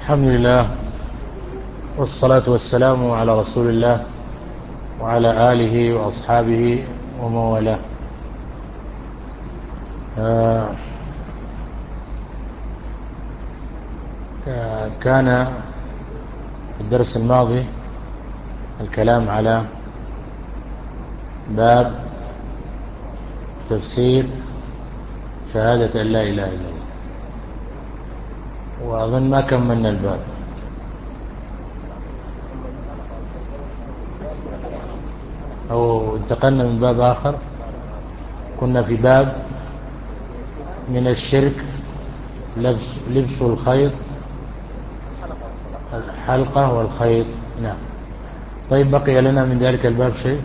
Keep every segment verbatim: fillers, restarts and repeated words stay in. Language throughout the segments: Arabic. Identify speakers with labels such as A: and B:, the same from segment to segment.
A: الحمد لله والصلاة والسلام على رسول الله وعلى آله وأصحابه ومن والاه. آه كان في الدرس الماضي الكلام على باب تفسير شهادة أن لا إله إلا الله، وأظن ما كملنا الباب. أو انتقلنا من باب آخر، كنا في باب من الشرك لبس, لبس الخيط الحلقة والخيط. نعم. طيب، بقي لنا من ذلك الباب شيء؟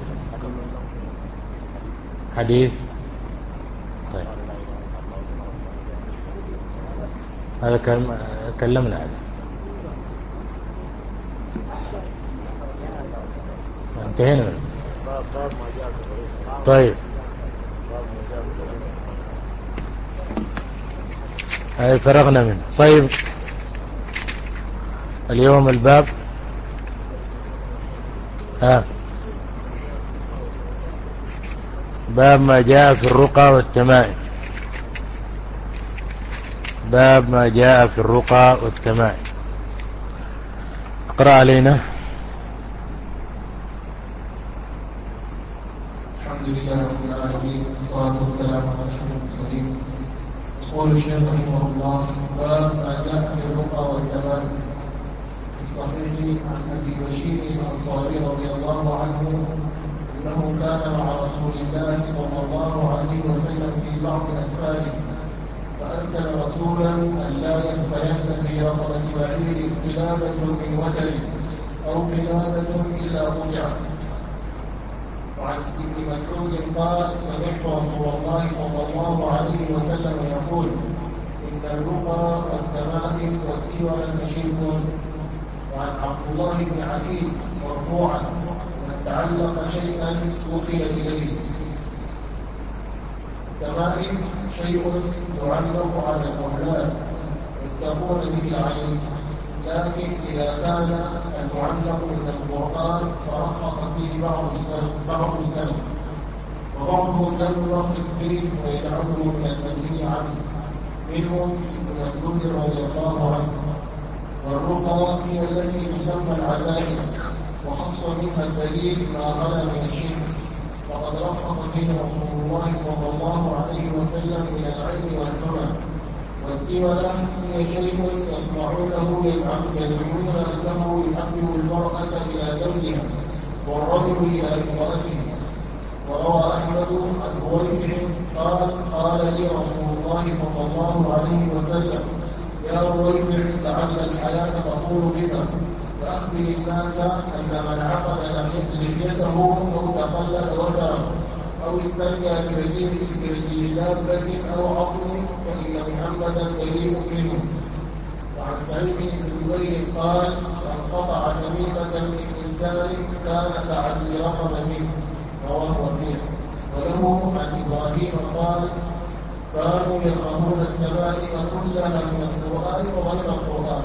A: حديث. طيب، هذا كلمنا عليه، انتهينا منه. طيب، هذا فرغنا منه. طيب، اليوم الباب ها باب ما جاء في الرقى والتمائم. باب ما جاء في الرقى والتمائم. اقرأ علينا.
B: الحمد لله رب العالمين، والصلاة والسلام على أشرف المرسلين. يقول الشيخ رحمه الله: باب ما جاء في الرقى والتمائم. في الصحيح عن أبي بشير الأنصاري رضي الله عنه أنه كان مع رسول الله صلى الله عليه وسلم في بعض أسفاره، فأرسل رسولا أن لا يبقين في رقبة بعير قلادة من وتر أو قلادة إلا قطعت. وعن ابن مسعود قال: سمعت رسول الله صلى الله عليه وسلم يقول: إن الرقى والتمائم والتول شرك. وعن عبد الله بن عقيل مرفوعا: من تعلق شيئا وكل إليه. التمائم شيء يعلق على الأولاد يتقون به العين، لكن إذا كان المعلق من القرآن فرخص فيه بعض السلف بعض السلف وبعضهم لم يرخص فيه ويجعله من المنهي عنه، منهم ابن مسعود رضي الله عنه. والرقى هي التي تسمى العزائم، وخص منها الدليل ما خلا من الشرك، فقد رخص فيه رسول الله صلى الله عليه وسلم من العلم والفهم. والتولة هي شيء يصنعونه يزعمون أنه يحبب المرأة إلى زوجها والرجل إلى امرأته. وروى أحمد عن رويبع قال: قال لي رسول الله صلى الله عليه وسلم: يا رويبع، لعل الحياة تطول بك، فأخبر الناس أن من عقد لحيته أو تقلد وتره أو استنجى برجل دابة أو عظم فإن محمدا بريء منه. وعن سعيد بن جبير قال: من قطع تميمة من إنسان كان كعدل رقبة. رواه وكيع. وله عن إبراهيم قال: كانوا يكرهون التمائم كلها من القرآن وغير القرآن.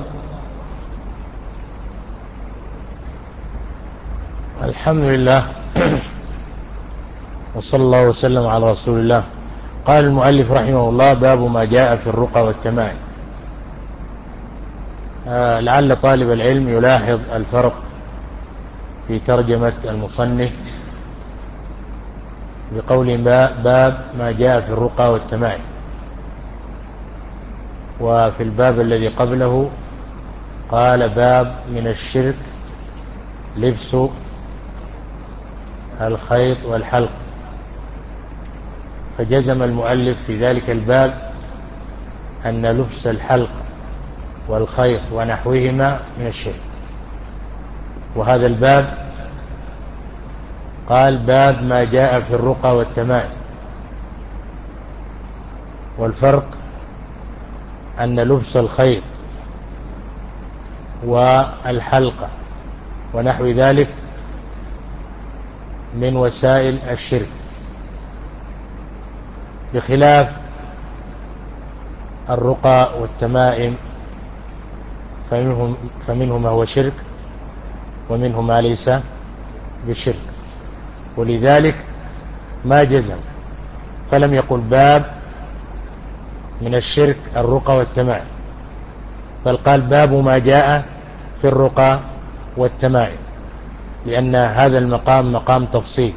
A: الحمد لله، وصلى الله وسلم على رسول الله. قال المؤلف رحمه الله: باب ما جاء في الرقى والتمائم. آه لعل طالب العلم يلاحظ الفرق في ترجمة المصنف بقول باب ما جاء في الرقى والتمائم، وفي الباب الذي قبله قال: باب من الشرك لبس الخيط والحلق. فجزم المؤلف في ذلك الباب أن لبس الحلق والخيط ونحوهما من الشرك. وهذا الباب قال: باب ما جاء في الرقى والتمائم. والفرق أن لبس الخيط والحلقة ونحو ذلك من وسائل الشرك، بخلاف الرقى والتمائم فمنه, فمنه ما هو شرك ومنه ما ليس بالشرك، ولذلك ما جزم، فلم يقل باب من الشرك الرقى والتمائم، بل قال باب ما جاء في الرقى والتمائم، لأن هذا المقام مقام تفصيل.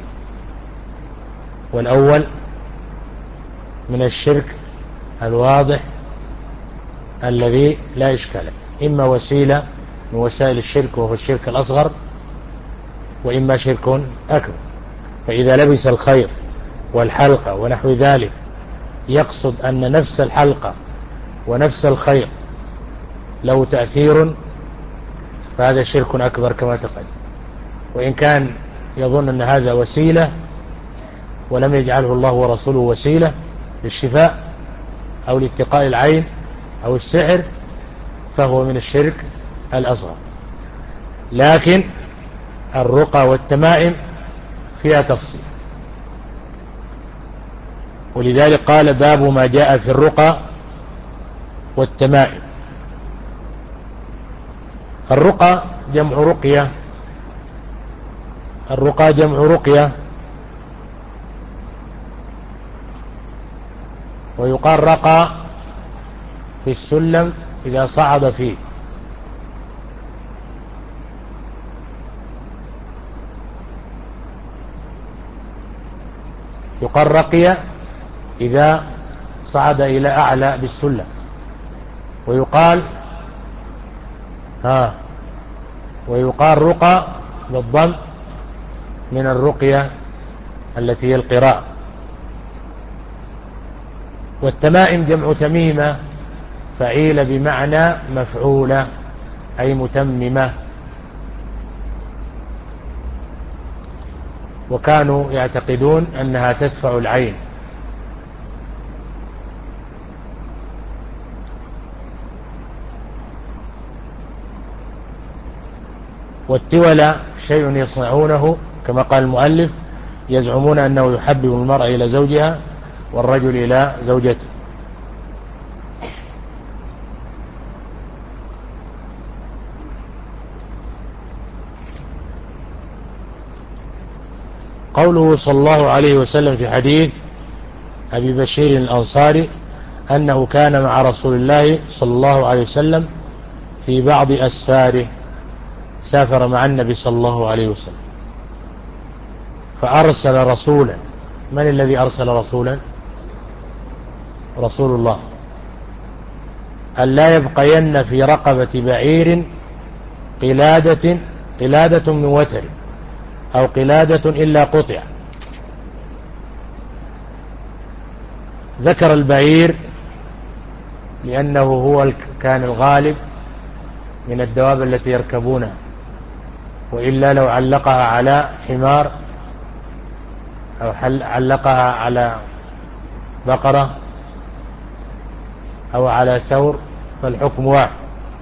A: والأول من الشرك الواضح الذي لا إشكال، إما وسيلة من وسائل الشرك وهو الشرك الأصغر، وإما شرك أكبر. فإذا لبس الخيط والحلقة ونحو ذلك يقصد أن نفس الحلقة ونفس الخيط له تأثير، فهذا شرك أكبر كما تقدم. وإن كان يظن أن هذا وسيلة ولم يجعله الله ورسوله وسيلة للشفاء أو لاتقاء العين أو السحر، فهو من الشرك الأصغر. لكن الرقى والتمائم فيها تفصيل، ولذلك قال باب ما جاء في الرقى والتمائم. الرقى جمع رقية، الرقى جمع رقية، ويقال رقى في السلم إذا صعد فيه، يقال رقية إذا صعد إلى أعلى بالسلم، ويقال ها ويقال رقى بالضم من الرقية التي هي القراءة. والتمائم جمع تميمة، فعيل بمعنى مفعولة أي متممة، وكانوا يعتقدون أنها تدفع العين. والتولى شيء يصنعونه كما قال المؤلف، يزعمون أنه يحبب المرأة إلى زوجها والرجل إلى زوجته. قوله صلى الله عليه وسلم في حديث أبي بشير الأنصاري أنه كان مع رسول الله صلى الله عليه وسلم في بعض أسفاره، سافر مع النبي صلى الله عليه وسلم فأرسل رسولا. من الذي أرسل رسولا؟ رسول الله، ألا يبقين في رقبة بعير قلادة قلادة من وتر أو قلادة إلا قطع. ذكر البعير لأنه هو كان الغالب من الدواب التي يركبونها، وإلا لو علقها على حمار أو علقها على بقرة أو على ثور فالحكم واحد.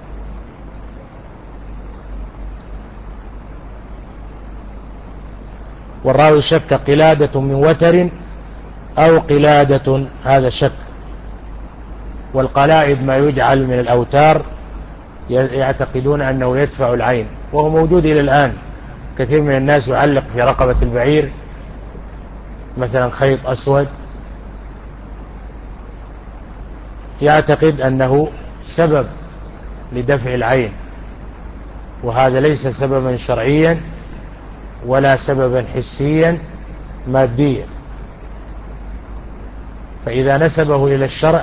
A: والراوي شك قلادة من وتر أو قلادة، هذا شك. والقلائد ما يجعل من الأوتار يعتقدون أنه يدفع العين، وهو موجود إلى الآن. كثير من الناس يعلق في رقبة البعير مثلا خيط أسود، يعتقد أنه سبب لدفع العين، وهذا ليس سببا شرعيا ولا سببا حسيا ماديا. فإذا نسبه إلى الشرع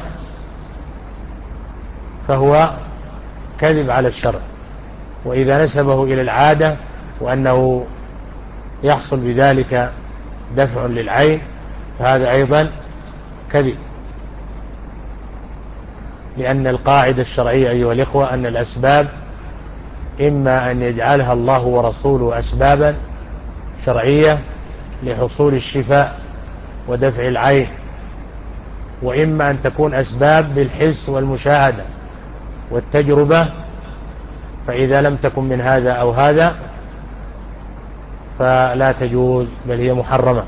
A: فهو كذب على الشرع، وإذا نسبه إلى العادة وأنه يحصل بذلك دفع للعين فهذا أيضا كذب. لأن القاعدة الشرعية أيها الإخوة أن الأسباب إما أن يجعلها الله ورسوله أسبابا شرعية لحصول الشفاء ودفع العين، وإما أن تكون أسباب بالحس والمشاهدة والتجربة، فإذا لم تكن من هذا أو هذا فلا تجوز بل هي محرمة.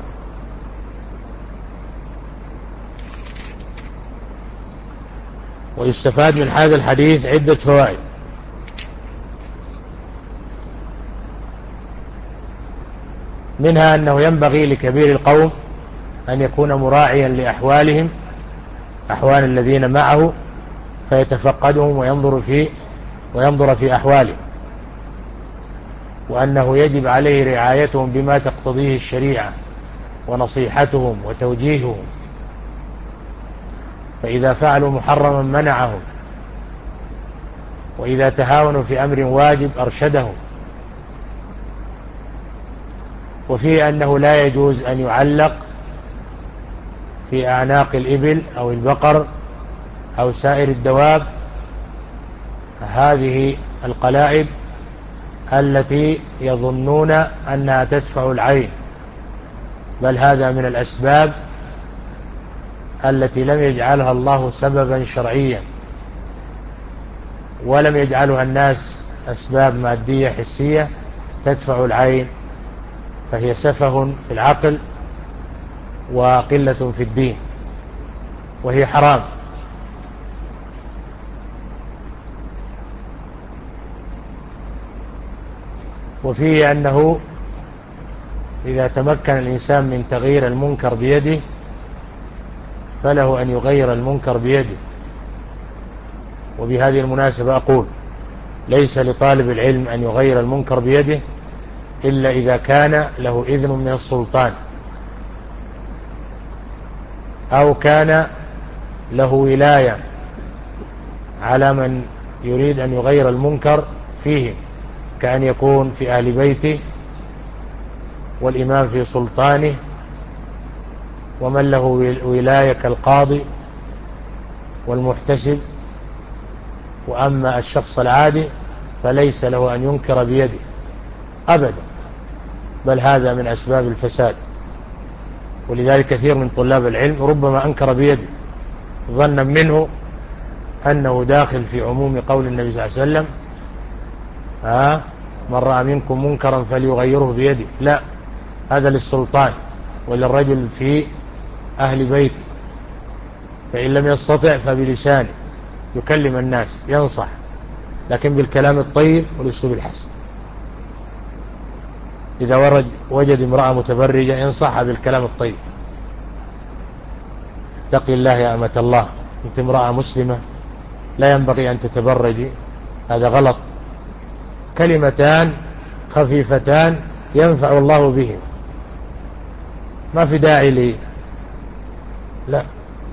A: ويستفاد من هذا الحديث عدة فوائد. منها أنه ينبغي لكبير القوم أن يكون مراعيا لأحوالهم، أحوال الذين معه، فيتفقدهم وينظر في وينظر في أحوالهم، وأنه يجب عليه رعايتهم بما تقتضيه الشريعة ونصيحتهم وتوجيههم، فإذا فعلوا محرما منعهم، وإذا تهاونوا في أمر واجب أرشدهم. وفيه أنه لا يجوز أن يعلق في أعناق الإبل أو البقر أو سائر الدواب هذه القلائد التي يظنون أنها تدفع العين، بل هذا من الأسباب التي لم يجعلها الله سببا شرعيا، ولم يجعلها الناس أسباب مادية حسية تدفع العين، فهي سفه في العقل وقلة في الدين، وهي حرام. وفيه أنه إذا تمكن الإنسان من تغيير المنكر بيده فله أن يغير المنكر بيده. وبهذه المناسبة أقول: ليس لطالب العلم أن يغير المنكر بيده إلا إذا كان له إذن من السلطان، أو كان له ولاية على من يريد أن يغير المنكر فيهم، كأن يكون في أهل بيته والإمام في سلطانه ومن له ولاية كالقاضي والمحتسب. وأما الشخص العادي فليس له أن ينكر بيده أبدا، بل هذا من أسباب الفساد. ولذلك كثير من طلاب العلم ربما أنكر بيده ظنا منه أنه داخل في عموم قول النبي صلى الله عليه وسلم: ها من رأى منكم منكرا فليغيره بيده. لا، هذا للسلطان وللرجل في أهل بيته، فإن لم يستطع فبلسانه يكلم الناس ينصح، لكن بالكلام الطيب والأسلوب الحسن. إذا وجد امرأة متبرجة ينصحها بالكلام الطيب: اتقي الله يا أمة الله، أنت امرأة مسلمة لا ينبغي أن تتبرجي، هذا غلط. كلمتان خفيفتان ينفع الله بهم، ما في داعي لي لا.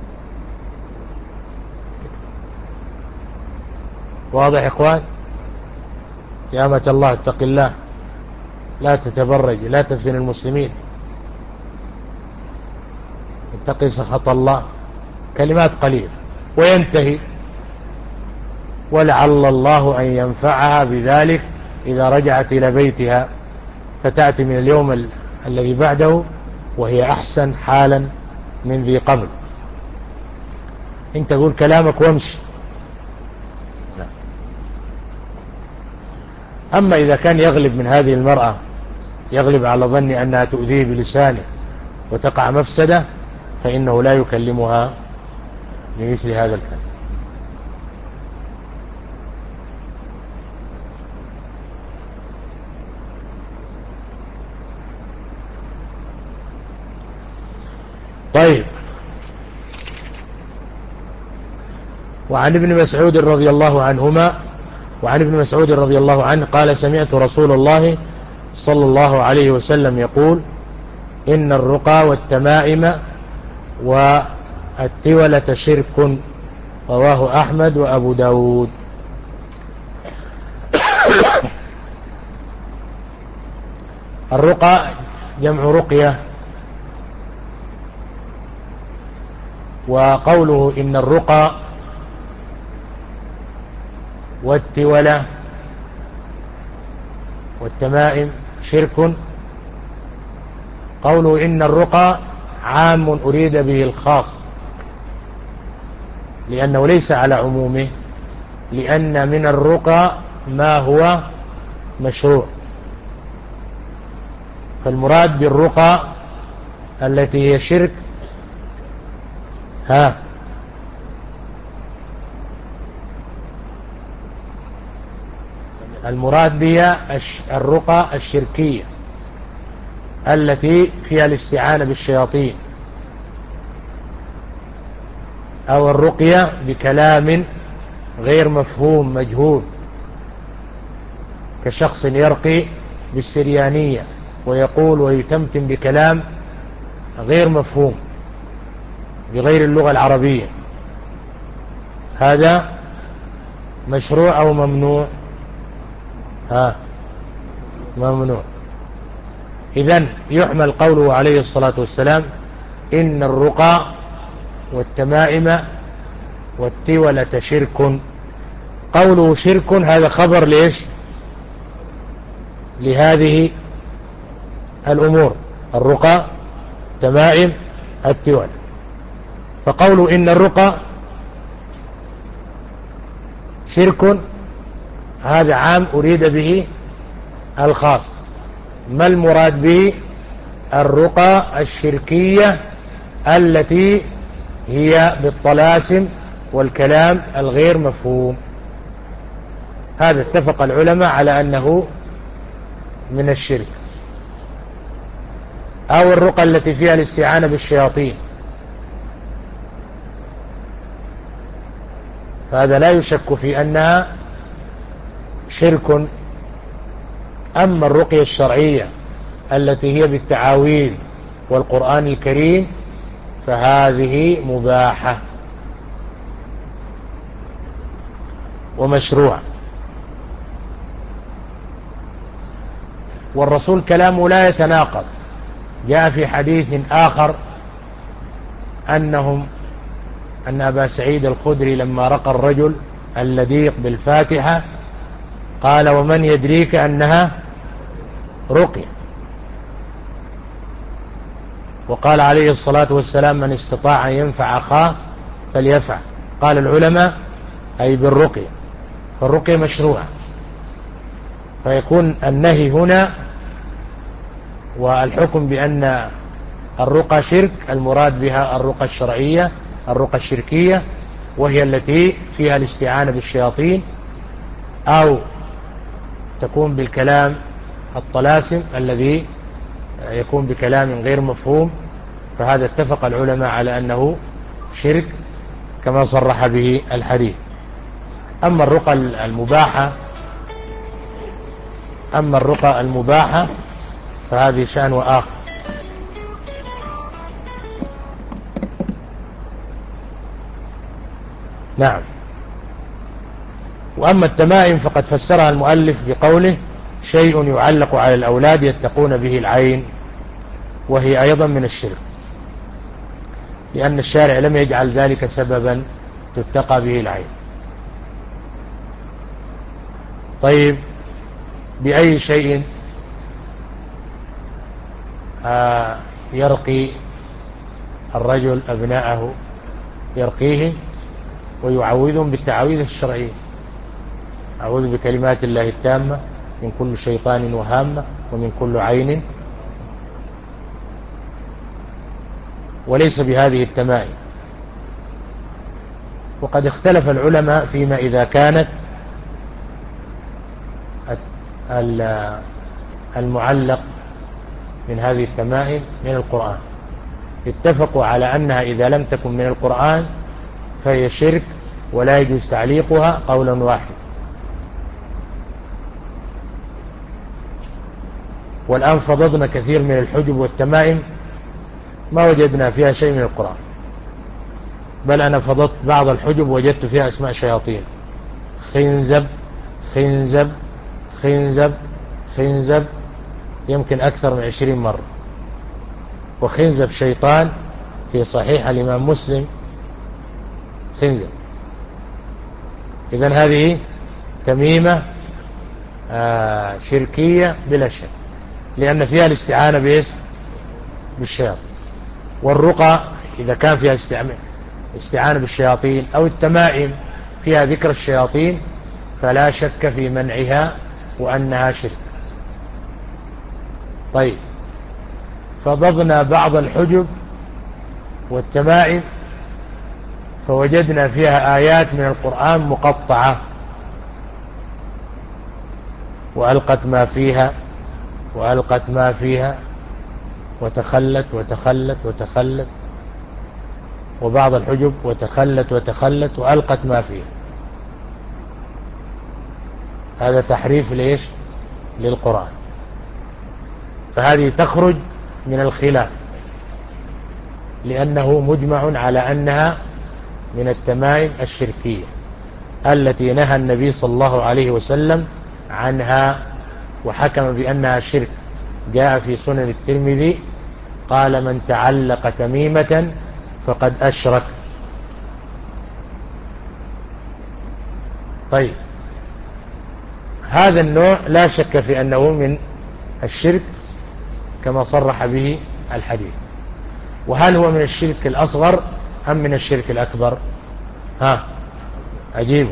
A: واضح يا إخوان؟ يا أمة الله اتق الله، لا تتبرج، لا تفتن المسلمين، اتقي سخط الله. كلمات قليلة وينتهي، ولعل الله أن ينفعها بذلك إذا رجعت إلى بيتها، فتأتي من اليوم ال... الذي بعده وهي أحسن حالا من ذي قبل. انت قول كلامك وامشي. أما إذا كان يغلب من هذه المرأة، يغلب على ظني أنها تؤذيه بلسانه وتقع مفسدة، فإنه لا يكلمها بمثل هذا الكلام. طيب. وعن ابن مسعود رضي الله عنهما وعن ابن مسعود رضي الله عنه قال: سمعت رسول الله صلى الله عليه وسلم يقول: إن الرقى والتمائم والتولة شرك. رواه أحمد وأبو داود. الرقى جمع رقية. وقوله إن الرقى والتولة والتمائم شرك، قوله إن الرقى عام أريد به الخاص، لأنه ليس على عمومه، لأن من الرقى ما هو مشروع، فالمراد بالرقى التي هي شرك ها المراد بها الرقى الشركية التي فيها الاستعانة بالشياطين، أو الرقية بكلام غير مفهوم مجهول، كشخص يرقي بالسريانية ويقول ويتمتم بكلام غير مفهوم بغير اللغة العربية، هذا مشروع أو ممنوع؟ ها ممنوع. إذن يحمل قوله عليه الصلاة والسلام إن الرقى والتمائم والتولة شرك. قوله شرك هذا خبر ليش؟ لهذه الأمور: الرقى، تمائم، التولة. فقوله إن الرقى شرك هذا عام أريد به الخاص. ما المراد به؟ الرقى الشركية التي هي بالطلاسم والكلام الغير مفهوم، هذا اتفق العلماء على أنه من الشرك. أو الرقى التي فيها الاستعانة بالشياطين، فهذا لا يشك في أنها شرك. أما الرقية الشرعية التي هي بالتعاويذ والقرآن الكريم فهذه مباحة ومشروع. والرسول كلامه لا يتناقض. جاء في حديث آخر أنهم أن أبا سعيد الخدري لما رقى الرجل اللديق بالفاتحة قال ومن يدريك أنها رقية؟ وقال عليه الصلاة والسلام من استطاع أن ينفع أخاه فليفعل. قال العلماء أي بالرقية، فالرقية مشروعة، فيكون النهي هنا والحكم بأن الرقى شرك المراد بها الرقى الشرعية، الرقى الشركية، وهي التي فيها الاستعانة بالشياطين أو تكون بالكلام الطلاسم الذي يكون بكلام غير مفهوم، فهذا اتفق العلماء على أنه شرك كما صرح به الحديث. أما الرقى المباحة أما الرقى المباحة فهذه شأن آخر. نعم. وأما التمائم فقد فسرها المؤلف بقوله شيء يعلق على الأولاد يتقون به العين، وهي أيضا من الشرك، لأن الشارع لم يجعل ذلك سببا تتقى به العين. طيب، بأي شيء آه يرقي الرجل أبناءه؟ يرقيهم ويعوذهم بالتعويذ الشرعية: أعوذ بكلمات الله التامة من كل شيطان وهامة ومن كل عين، وليس بهذه التمائم. وقد اختلف العلماء فيما إذا كانت المعلق من هذه التمائم من القرآن. اتفقوا على أنها إذا لم تكن من القرآن فهي شرك ولا يجوز تعليقها قولا واحد. والآن فضضنا كثير من الحجب والتمائم ما وجدنا فيها شيء من القرآن، بل أنا فضضت بعض الحجب وجدت فيها أسماء شياطين: خنزب خنزب خنزب خنزب، يمكن أكثر من عشرين مرة. وخنزب شيطان في صحيح الإمام مسلم خنزب. إذن هذه تميمة آه شركية بلا شك، لأن فيها الاستعانة بإيش؟ بالشياطين. والرقى إذا كان فيها استعانة بالشياطين أو التمائم فيها ذكر الشياطين فلا شك في منعها وأنها شرك. طيب، فضضنا بعض الحجب والتمائم فوجدنا فيها آيات من القرآن مقطعة: وألقت ما فيها وألقت ما فيها وتخلت وتخلت وتخلت، وبعض الحجب وتخلت وتخلت وألقت ما فيها. هذا تحريف ليش؟ للقرآن. فهذه تخرج من الخلاف، لأنه مجمع على أنها من التمائم الشركية التي نهى النبي صلى الله عليه وسلم عنها وحكم بأنها شرك. جاء في سنن الترمذي قال: من تعلق تميمة فقد أشرك. طيب، هذا النوع لا شك في أنه من الشرك كما صرح به الحديث. وهل هو من الشرك الأصغر أم من الشرك الأكبر؟ ها أجيبه.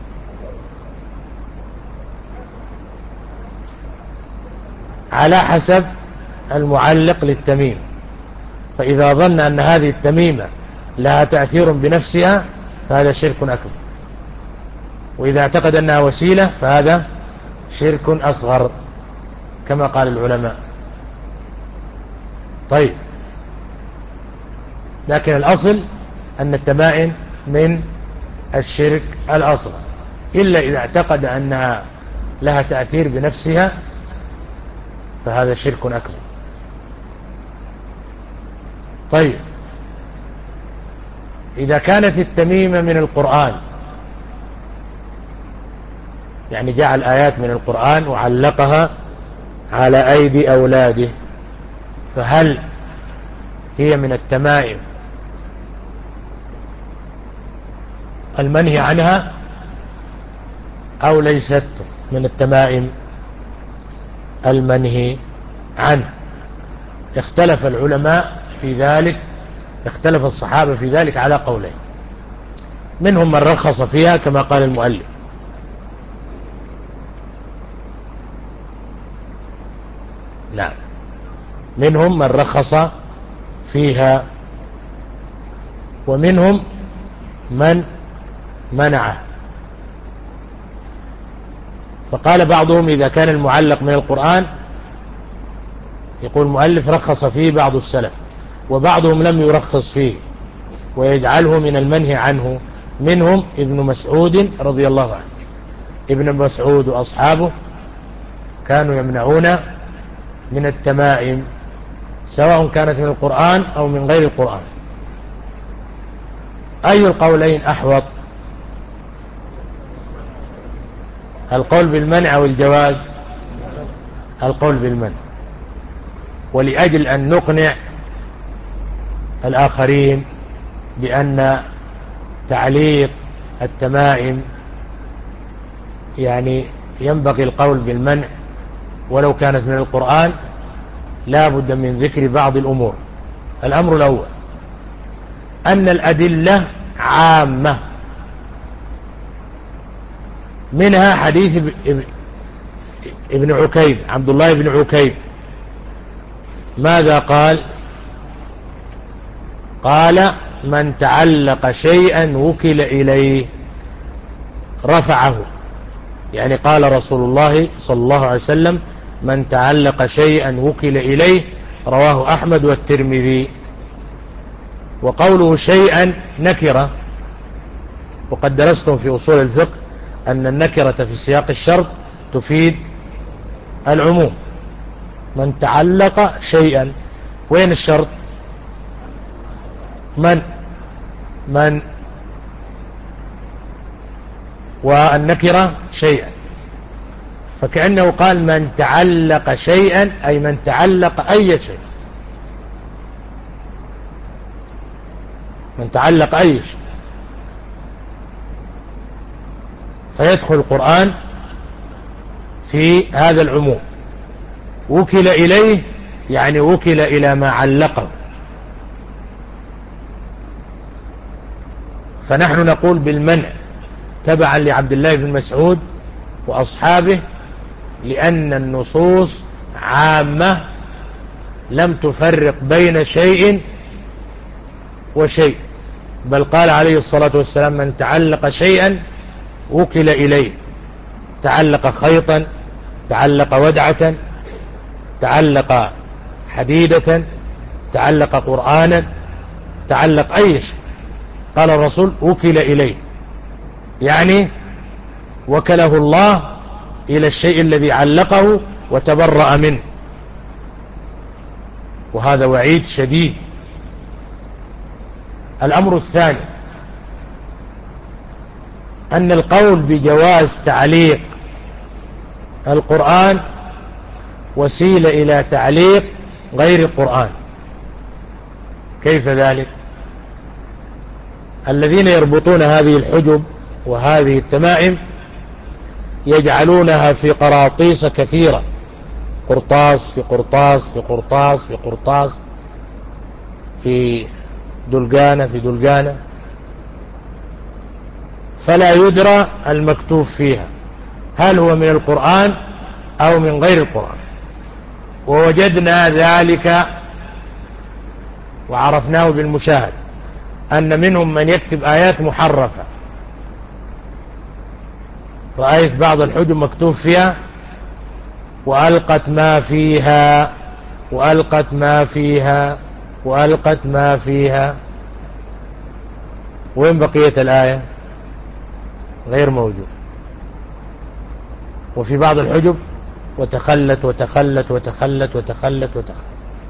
A: على حسب المعلق للتميم. فإذا ظن أن هذه التميمة لها تأثير بنفسها فهذا شرك أكبر، وإذا اعتقد أنها وسيلة فهذا شرك أصغر كما قال العلماء. طيب، لكن الأصل أن التمائم من الشرك الأصغر، إلا إذا اعتقد أنها لها تأثير بنفسها فهذا شرك أكبر. طيب، إذا كانت التميمة من القرآن، يعني جعل آيات من القرآن وعلقها على أيدي أولاده، فهل هي من التمائم المنهي عنها أو ليست من التمائم المنهي عنها؟ اختلف العلماء في ذلك، اختلف الصحابة في ذلك على قولين. منهم من رخص فيها كما قال المؤلف، نعم، منهم من رخص فيها، ومنهم من منعه. فقال بعضهم إذا كان المعلق من القرآن، يقول المؤلف رخص فيه بعض السلف، وبعضهم لم يرخص فيه ويجعله من المنهي عنه. منهم ابن مسعود رضي الله عنه. ابن مسعود وأصحابه كانوا يمنعون من التمائم سواء كانت من القرآن أو من غير القرآن. أي القولين أحوط؟ القول بالمنع أو الجواز؟ القول بالمنع. ولأجل أن نقنع الآخرين بأن تعليق التمائم يعني ينبغي القول بالمنع ولو كانت من القرآن، لا بد من ذكر بعض الأمور. الأمر الأول أن الأدلة عامة، منها حديث ابن عكيب، عبد الله بن عكيب، ماذا قال؟ قال: من تعلق شيئا وكل إليه رفعه. يعني قال رسول الله صلى الله عليه وسلم: من تعلق شيئا وكل إليه، رواه أحمد والترمذي. وقوله شيئا نكرة، وقد درستم في أصول الفقه أن النكرة في سياق الشرط تفيد العموم. من تعلق شيئا، وين الشرط؟ من من والنكرة شيئا، فكأنه قال من تعلق شيئا أي من تعلق أي شيء، من تعلق أي شيء. فيدخل القرآن في هذا العموم. وكل إليه يعني وكل إلى ما علقه. فنحن نقول بالمنع تبعا لعبد الله بن مسعود وأصحابه، لأن النصوص عامة لم تفرق بين شيء وشيء، بل قال عليه الصلاة والسلام: من تعلق شيئا وكل إليه. تعلق خيطا، تعلق ودعة، تعلق حديدة، تعلق قرآنا، تعلق أي شيء، قال الرسول وكل إليه، يعني وكله الله إلى الشيء الذي علقه وتبرأ منه، وهذا وعيد شديد. الأمر الثاني أن القول بجواز تعليق القرآن وسيلة إلى تعليق غير القرآن. كيف ذلك؟ الذين يربطون هذه الحجب وهذه التمائم يجعلونها في قراطيس كثيرة، قرطاس في قرطاس في قرطاس في قرطاس في دلقانة في دلقانة، فلا يدرى المكتوب فيها هل هو من القرآن أو من غير القرآن. ووجدنا ذلك وعرفناه بالمشاهدة، أن منهم من يكتب آيات محرفة. رأيت بعض الحجب مكتوب فيها وألقت ما فيها وألقت ما فيها وألقت ما فيها، وين بقية الآية؟ غير موجود. وفي بعض الحجب وتخلت وتخلت وتخلت وتخلت وتخلت،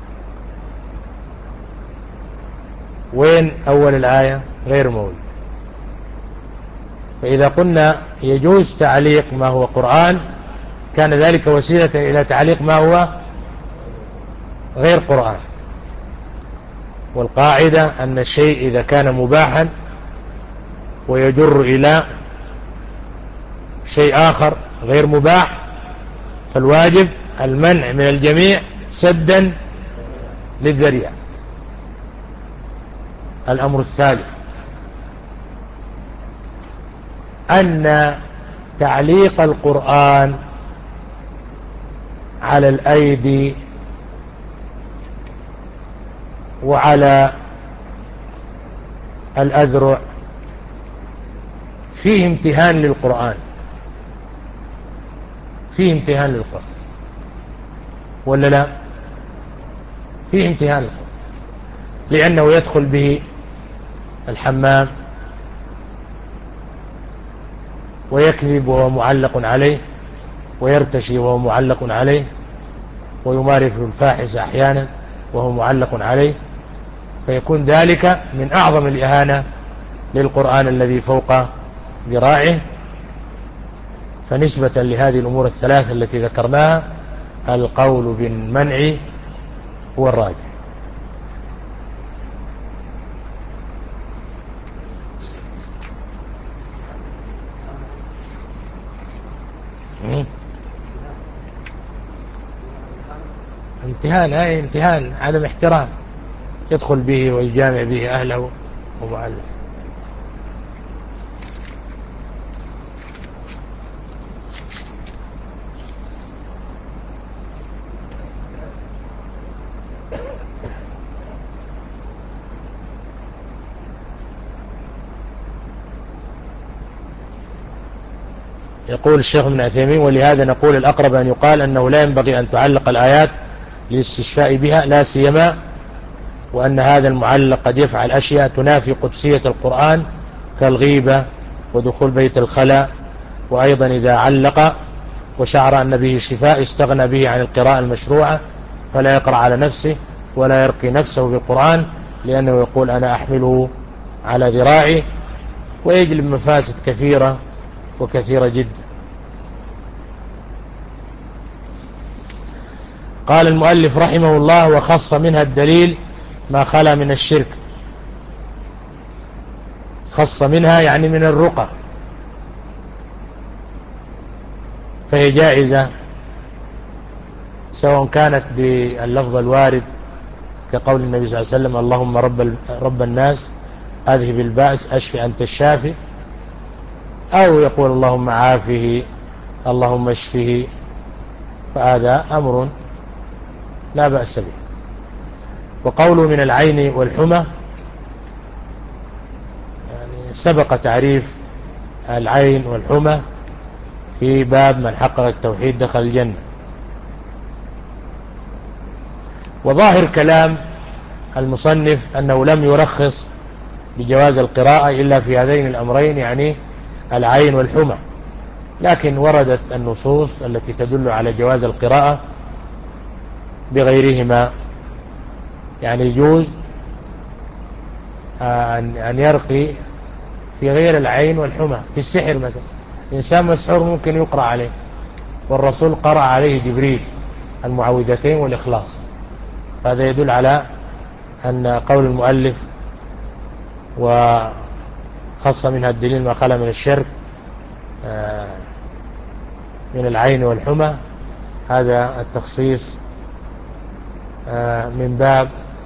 A: وين أول الآية؟ غير موجود. فإذا قلنا يجوز تعليق ما هو قرآن كان ذلك وسيلة إلى تعليق ما هو غير قرآن. والقاعدة أن الشيء إذا كان مباحا ويجر إلى شيء آخر غير مباح فالواجب المنع من الجميع سدا للذريعة. الأمر الثالث أن تعليق القرآن على الأيدي وعلى الأذرع فيه امتهان للقرآن، فيه امتهان للقرآن ولا لا؟ فيه امتهان للقرآن، لأنه يدخل به الحمام ويكذب وهو معلق عليه، ويرتشي وهو معلق عليه، ويمارس الفاحش أحيانا وهو معلق عليه، فيكون ذلك من أعظم الإهانة للقرآن الذي فوق ذراعه. فنسبة لهذه الأمور الثلاثة التي ذكرناها القول بالمنع هو الراجح. امتهان، هاي امتهان، عدم احترام، يدخل به ويجامع به أهله ومعلم. يقول الشيخ ابن عثيمين: ولهذا نقول الأقرب أن يقال أنه لا ينبغي أن تعلق الآيات للاستشفاء بها لا سيما وأن هذا المعلق قد يفعل أشياء تنافي قدسية القرآن كالغيبة ودخول بيت الخلاء. وأيضا إذا علق وشعر أن به شفاء استغنى به عن القراءة المشروعة، فلا يقرأ على نفسه ولا يرقي نفسه بالقرآن، لأنه يقول أنا أحمله على ذراعي، ويجلب مفاسد كثيرة وكثيرة جدا. قال المؤلف رحمه الله: وخص منها الدليل ما خلا من الشرك. خص منها يعني من الرقى، فهي جائزة سواء كانت باللفظ الوارد كقول النبي صلى الله عليه وسلم: اللهم رب, رب الناس أذهب البأس أشفي أنت الشافي، أو يقول اللهم عافه اللهم اشفه، فهذا أمر لا بأس به. وقوله من العين والحمى يعني سبق تعريف العين والحمى في باب من حقق التوحيد دخل الجنة. وظاهر كلام المصنف أنه لم يرخص بجواز القراءة إلا في هذين الأمرين، يعني العين والحمى، لكن وردت النصوص التي تدل على جواز القراءة بغيرهما. يعني يجوز أن يرقي في غير العين والحمى. في السحر مثلا، إنسان مسحور ممكن يقرأ عليه، والرسول قرأ عليه جبريل المعوذتين والإخلاص، فهذا يدل على أن قول المؤلف وخص منها الدليل ما خلا من الشرك من العين والحمى، هذا التخصيص من باب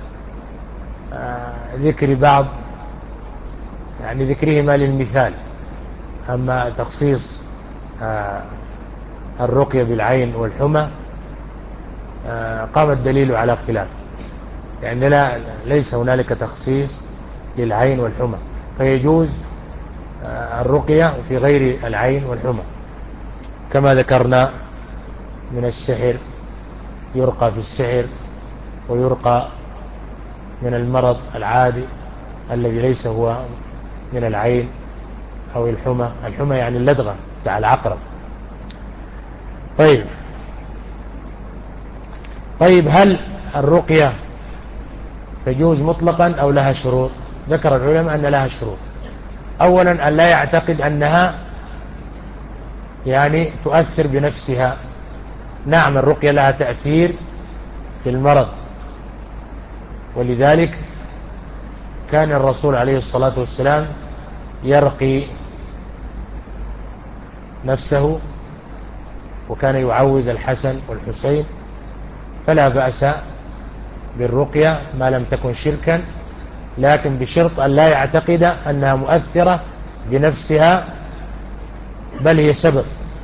A: ذكر بعض، يعني ذكرهما للمثال. أما تخصيص الرقية بالعين والحمى قام الدليل على خلاف، يعني لا ليس هنالك تخصيص للعين والحمى، فيجوز الرقية في غير العين والحمى كما ذكرنا من السحر، يرقى في السحر، ويرقى من المرض العادي الذي ليس هو من العين أو الحمى. الحمى يعني اللدغة تاع العقرب. طيب طيب هل الرقية تجوز مطلقا أو لها شروط؟ ذكر العلماء أن لها شروط. أولا أن لا يعتقد أنها يعني تؤثر بنفسها. نعم الرقية لها تأثير في المرض، ولذلك كان الرسول عليه الصلاة والسلام يرقي نفسه، وكان يعوذ الحسن والحسين، فلا بأس بالرقية ما لم تكن شركا، لكن بشرط أن لا يعتقد أنها مؤثرة بنفسها بل هي سبب.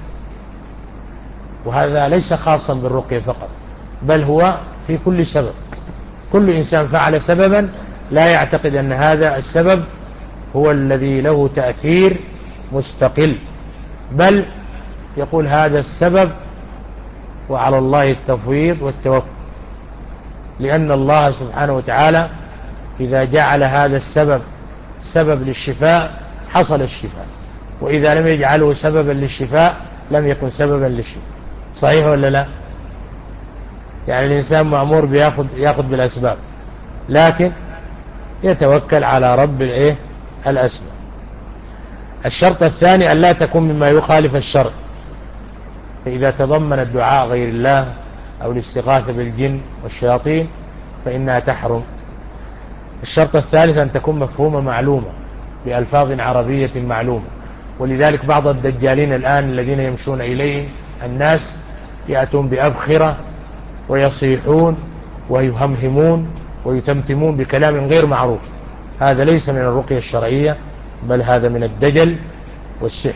A: وهذا ليس خاصا بالرقية فقط، بل هو في كل سبب. كل إنسان فعل سببا لا يعتقد أن هذا السبب هو الذي له تأثير مستقل، بل يقول هذا السبب وعلى الله التفويض والتوكل، لأن الله سبحانه وتعالى إذا جعل هذا السبب سبب للشفاء حصل الشفاء، وإذا لم يجعله سببا للشفاء لم يكن سببا للشفاء. صحيح ولا لا؟ يعني الإنسان مأمور بياخذ ياخذ بالأسباب، لكن يتوكل على رب الايه الأسباب. الشرط الثاني أن لا تكون مما يخالف الشرع، فإذا تضمن الدعاء غير الله أو الاستغاثة بالجن والشياطين فإنها تحرم. الشرط الثالث أن تكون مفهومة معلومة بألفاظ عربية معلومة، ولذلك بعض الدجالين الآن الذين يمشون إليهم الناس يأتون بأبخرة ويصيحون ويهمهمون ويتمتمون بكلام غير معروف. هذا ليس من الرقية الشرعية، بل هذا من الدجل والسحر.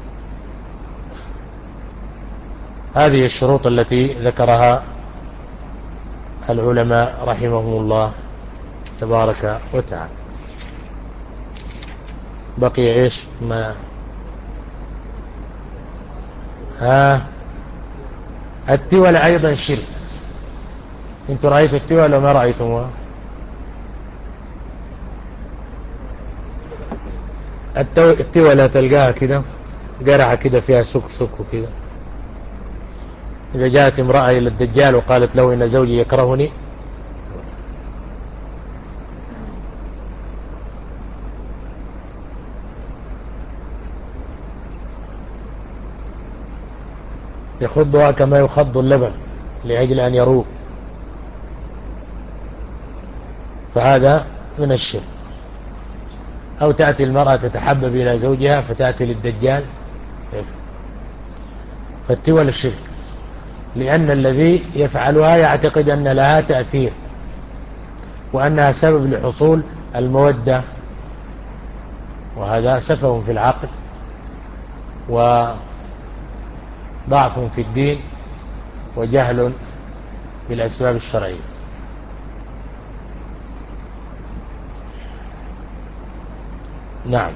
A: هذه الشروط التي ذكرها العلماء رحمهم الله تبارك وتعالى. بقي ايش ما ها التولى ايضا شرك. انتوا رايتوا التولى ما رايتموها؟ التولى تلقاها كده قرعه كده فيها سك سك وكده. اذا جاءت امراه الى الدجال وقالت له ان زوجي يكرهني، يخضها كما يخض اللبن لأجل أن يروق، فهذا من الشرك. أو تأتي المرأة تتحبب إلى زوجها فتأتي للدجال، فالتولى الشرك، لأن الذي يفعلها يعتقد أن لها تأثير وأنها سبب لحصول المودة، وهذا سفه في العقل وضعف في الدين وجهل بالأسباب الشرعية. نعم.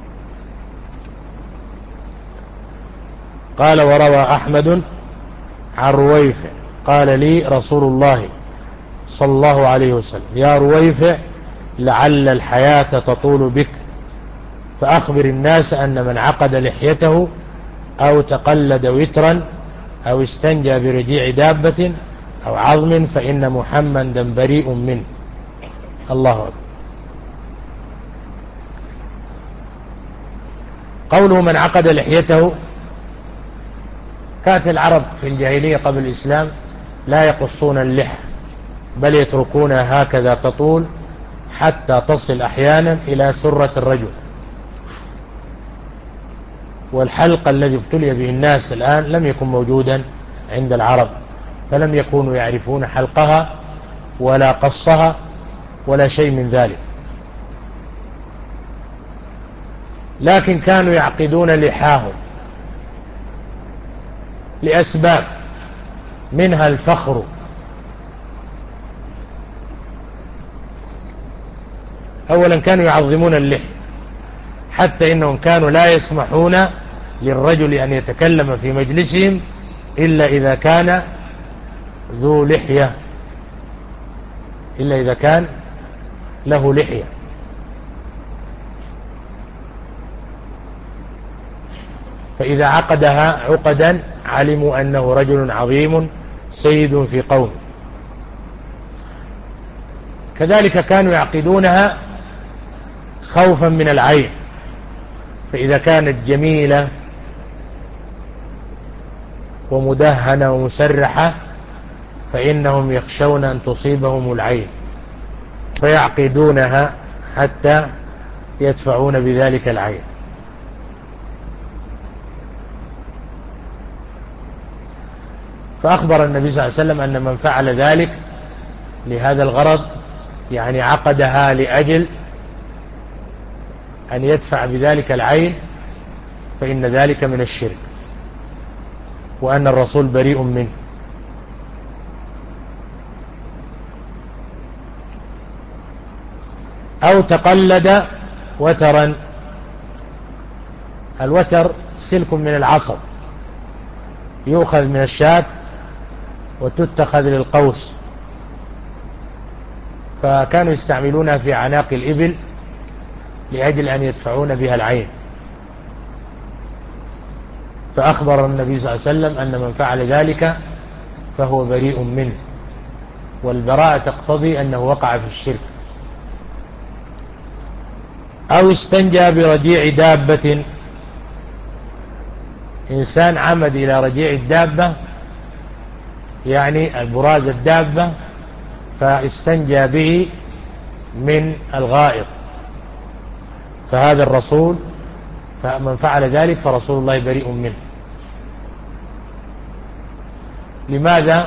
A: قال وروى أحمد عن رويفع قال لي رسول الله صلى الله عليه وسلم: يا رويفع، لعل الحياة تطول بك، فأخبر الناس أن من عقد لحيته أو تقلد وترا أو استنجى برجيع دابة أو عظم فإن محمدا بريء منه. الله أكبر. قوله من عقد لحيته، كانت العرب في الجاهلية قبل الإسلام لا يقصون اللحى، بل يتركونها هكذا تطول حتى تصل أحيانا إلى سرة الرجل. والحلق الذي ابتلي به الناس الآن لم يكن موجودا عند العرب، فلم يكونوا يعرفون حلقها ولا قصها ولا شيء من ذلك، لكن كانوا يعقدون لحاهم لأسباب، منها الفخر. أولا كانوا يعظمون اللحية، حتى إنهم كانوا لا يسمحون للرجل أن يتكلم في مجلسهم إلا إذا كان ذو لحية، إلا إذا كان له لحية. فإذا عقدها عقدا علموا أنه رجل عظيم سيد في قومه. كذلك كانوا يعقدونها خوفا من العين، فإذا كانت جميلة ومدهنة ومسرحة فإنهم يخشون أن تصيبهم العين، فيعقدونها حتى يدفعون بذلك العين. فأخبر النبي صلى الله عليه وسلم أن من فعل ذلك لهذا الغرض، يعني عقدها لأجل أن يدفع بذلك العين، فإن ذلك من الشرك، وأن الرسول بريء منه. أو تقلد وترا. الوتر سلك من العصب يؤخذ من الشاة وتتخذ للقوس، فكانوا يستعملونها في عناق الإبل لأجل أن يدفعون بها العين. فأخبر النبي صلى الله عليه وسلم أن من فعل ذلك فهو بريء منه، والبراءة تقتضي أنه وقع في الشرك. أو استنجى برجيع دابة. إنسان عمد إلى رجيع الدابة، يعني البراز الدابة، فاستنجى به من الغائط، فهذا الرسول، فمن فعل ذلك فرسول الله بريء منه. لماذا؟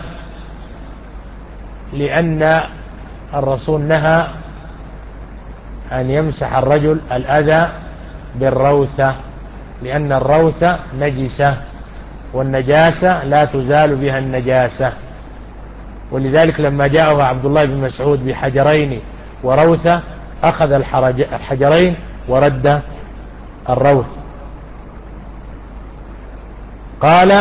A: لأن الرسول نهى أن يمسح الرجل الأذى بالروثة، لأن الروثة نجسة، والنجاسة لا تزال بها النجاسة. ولذلك لما جاءه عبد الله بن مسعود بحجرين وروثة أخذ الحجرين ورد الروث. قال: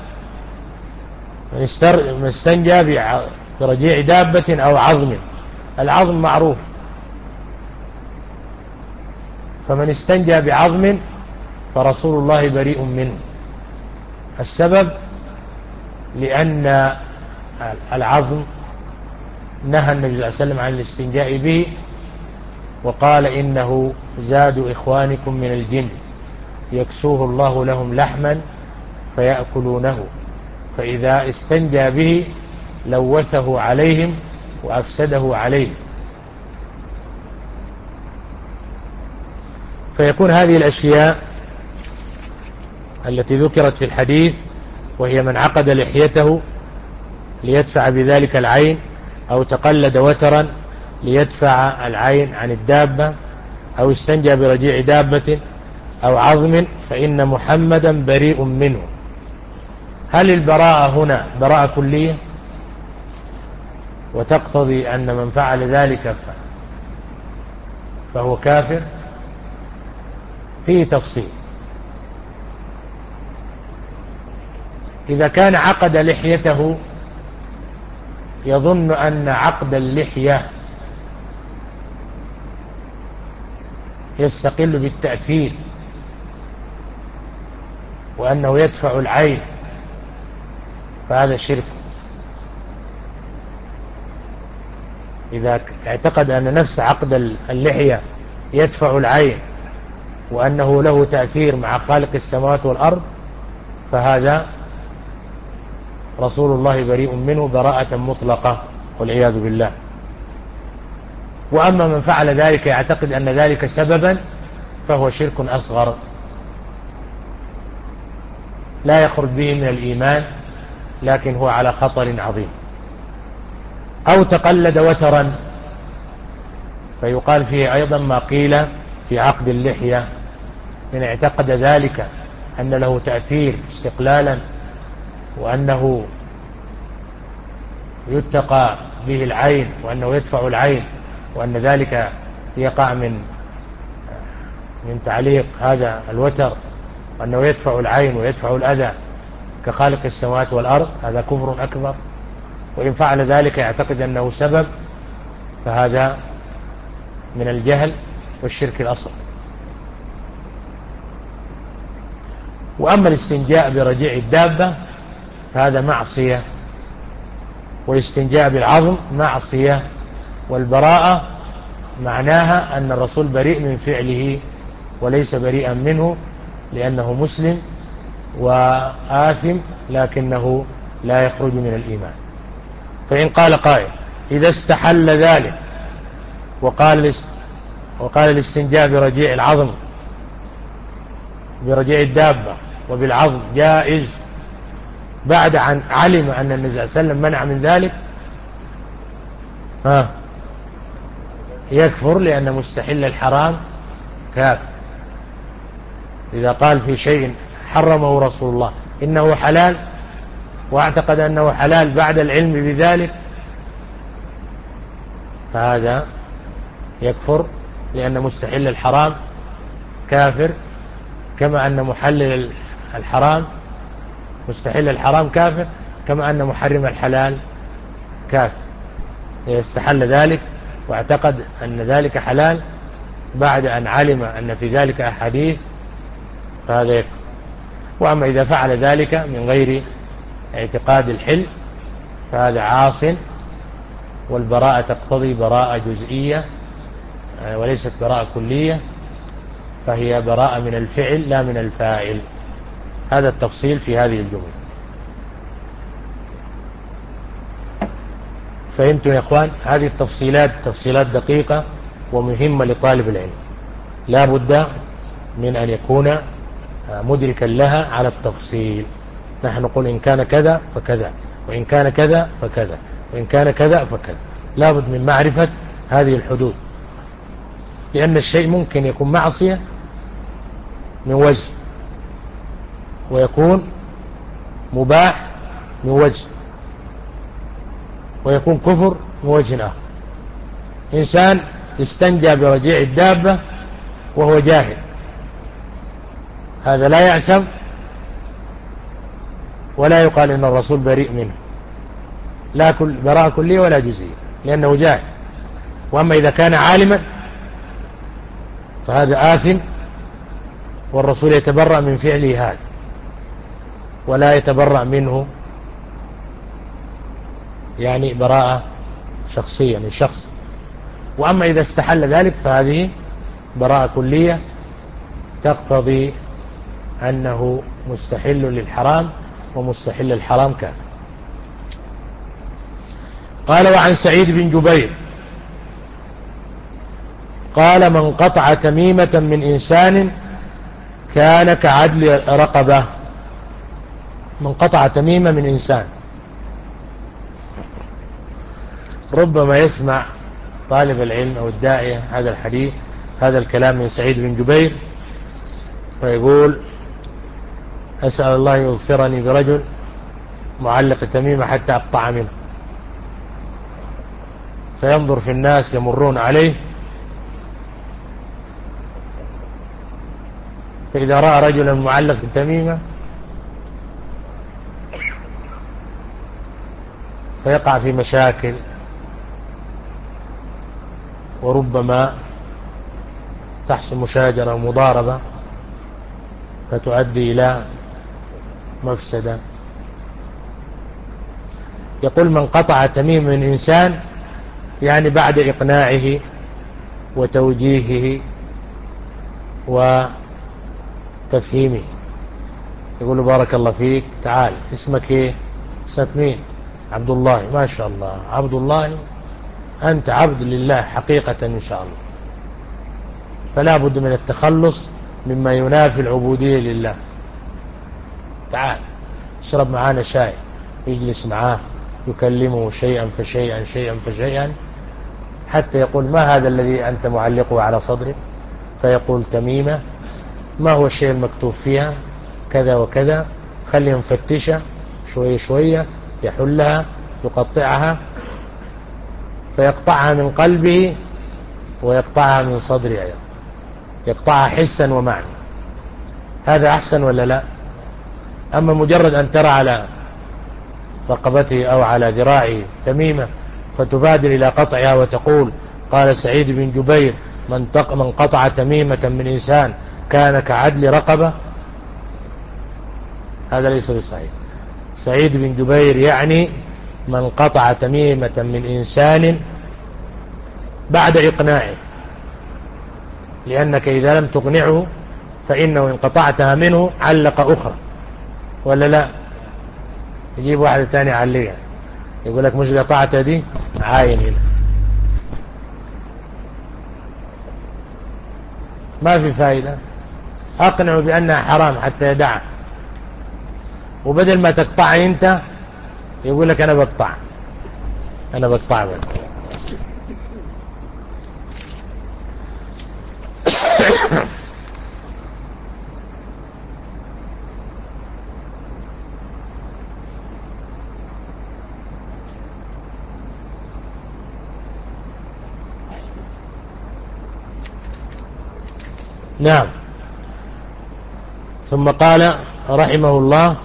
A: من استنجى برجيع دابة أو عظم. العظم معروف، فمن استنجى بعظم فرسول الله بريء منه. السبب لأن العظم نهى النبي صلى الله عليه وسلم عن الاستنجاء به، وقال: إنه زاد إخوانكم من الجن يكسوه الله لهم لحما فيأكلونه، فإذا استنجى به لوثه عليهم وأفسده عليهم. فيكون هذه الأشياء التي ذكرت في الحديث، وهي من عقد لحيته ليدفع بذلك العين، أو تقلد وترا ليدفع العين عن الدابة، أو استنجى برجيع دابة أو عظم، فإن محمدا بريء منه. هل البراءة هنا براءة كلية وتقتضي أن من فعل ذلك فهو كافر؟ فيه تفصيل. إذا كان عقد لحيته يظن أن عقد اللحية يستقل بالتأثير وأنه يدفع العين، فهذا شرك. إذا اعتقد أن نفس عقد اللحية يدفع العين وأنه له تأثير مع خالق السماوات والأرض، فهذا رسول الله بريء منه براءة مطلقة والعياذ بالله. وأما من فعل ذلك يعتقد أن ذلك سببا فهو شرك أصغر لا يخرج به من الإيمان، لكن هو على خطر عظيم. أو تقلد وترا، فيقال فيه أيضا ما قيل في عقد اللحية، إن اعتقد ذلك أن له تأثير استقلالا وأنه يتقى به العين وأنه يدفع العين وأن ذلك يقع من من تعليق هذا الوتر وأنه يدفع العين ويدفع الأذى كخالق السماوات والأرض، هذا كفر أكبر. وإن فعل ذلك يعتقد أنه سبب، فهذا من الجهل والشرك الأصغر. وأما الاستنجاء برجيع الدابة فهذا معصية، والاستنجاء بالعظم معصية، والبراءة معناها أن الرسول بريء من فعله وليس بريئا منه، لأنه مسلم وآثم لكنه لا يخرج من الإيمان. فإن قال قائل إذا استحل ذلك وقال وقال الاستنجاء برجيع العظم برجيع الدابة وبالعظم جائز بعد أن علم أن النبي صلى الله عليه وسلم منع من ذلك، ها يكفر، لأن مستحل الحرام كافر. إذا قال في شيء حرمه رسول الله إنه حلال واعتقد أنه حلال بعد العلم بذلك، فهذا يكفر، لأن مستحل الحرام كافر، كما أن محلل الحرام مستحل الحرام كافر، كما أن محرم الحلال كافر. إذا استحل ذلك واعتقد أن ذلك حلال بعد أن علم أن في ذلك أحاديث فهذا يكفر. وأما إذا فعل ذلك من غير اعتقاد الحل فهذا عاص، والبراءة تقتضي براءة جزئية وليست براءة كلية، فهي براءة من الفعل لا من الفاعل. هذا التفصيل في هذه الجملة. فهمتم يا إخوان؟ هذه التفصيلات تفصيلات دقيقة ومهمة لطالب العلم، لا بد من أن يكون مدركا لها على التفصيل. نحن نقول إن كان كذا فكذا، وإن كان كذا فكذا، وإن كان كذا فكذا، لا بد من معرفة هذه الحدود، لأن الشيء ممكن يكون معصية من وجه ويكون مباح من وجه ويكون كفر من وجه آخر. إنسان استنجى برجيع الدابة وهو جاهل، هذا لا يأثم ولا يقال إن الرسول بريء منه، لا كل براءة كلية ولا جزئية، لأنه جاهل. وأما إذا كان عالما فهذا آثم، والرسول يتبرأ من فعله هذا ولا يتبرأ منه يعني براءة شخصية من شخص. وأما إذا استحل ذلك فهذه براءة كلية تقتضي أنه مستحل للحرام، ومستحل الحرام كافر. قال وعن سعيد بن جبير قال من قطع تميمة من إنسان كان كعدل رقبة. من قطع تميمة من إنسان، ربما يسمع طالب العلم أو الداعية هذا الحديث هذا الكلام من سعيد بن جبير ويقول أسأل الله يغفرني برجل معلق تميمة حتى أقطع منه، فينظر في الناس يمرون عليه، فإذا رأى رجلا معلق تميمة فيقع في مشاكل، وربما تحصل مشاجرة ومضاربة فتؤدي إلى مفسدة. يقول من قطع تميم من إنسان يعني بعد إقناعه وتوجيهه وتفهيمه، يقول له بارك الله فيك، تعال اسمك ايه؟ اسمك مين؟ عبد الله. ما شاء الله عبد الله، أنت عبد لله حقيقة إن شاء الله، فلا بد من التخلص مما ينافي العبودية لله. تعال اشرب معانا شاي، يجلس معاه يكلمه شيئا فشيئا شيئا فشيئا حتى يقول ما هذا الذي أنت معلقه على صدرك؟ فيقول تميمة. ما هو الشيء المكتوب فيها؟ كذا وكذا. خليه مفتشة شوية شوية، يحلها يقطعها، فيقطعها من قلبه ويقطعها من صدره أيضا، يقطعها حسا ومعنى. هذا أحسن ولا لا؟ أما مجرد أن ترى على رقبته أو على ذراعه تميمة فتبادر إلى قطعها وتقول قال سعيد بن جبير من من قطع تميمة من إنسان كان كعدل رقبة، هذا ليس بصحيح. سعيد بن جبير يعني من قطع تميمة من إنسان بعد إقناعه، لأنك إذا لم تقنعه فإنه إن قطعتها منه علق أخرى، ولا لا؟ يجيب واحد ثاني عليها، يقول لك مش قطعتها دي، عاين هنا، ما في فائدة. أقنعه بأنها حرام حتى يدعها، وبدل ما تقطعها أنت يقول لك أنا بقطع أنا بقطع بك. نعم. ثم قال رحمه الله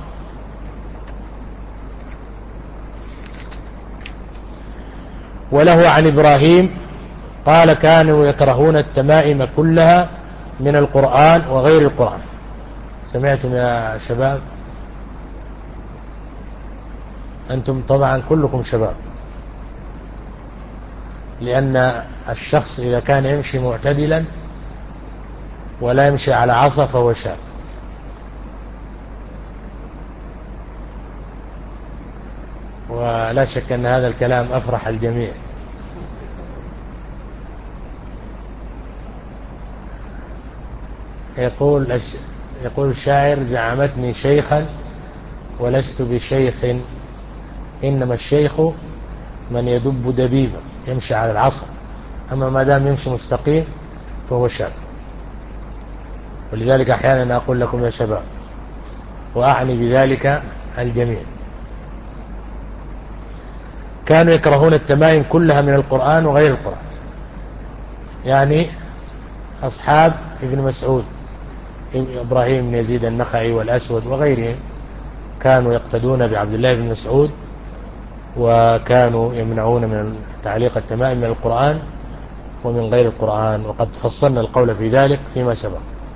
A: وله عن إبراهيم قال كانوا يكرهون التمائم كلها من القرآن وغير القرآن. سمعتم يا شباب؟ أنتم طبعا كلكم شباب، لأن الشخص إذا كان يمشي معتدلا ولا يمشي على عصا فهو شاب. ولا شك أن هذا الكلام أفرح الجميع. يقول يقول الشاعر زعمتني شيخا ولست بشيخ، إنما الشيخ من يدب دبيبا يمشي على العصا، أما ما دام يمشي مستقيم فهو شاب. ولذلك أحيانا أقول لكم يا شباب، وأعني بذلك الجميع. كانوا يكرهون التمائم كلها من القرآن وغير القرآن، يعني أصحاب ابن مسعود إبراهيم بن يزيد النخعي والأسود وغيرهم كانوا يقتدون بعبد الله بن مسعود، وكانوا يمنعون من تعليق التمائم من القرآن ومن غير القرآن، وقد فصلنا القول في ذلك فيما سبق.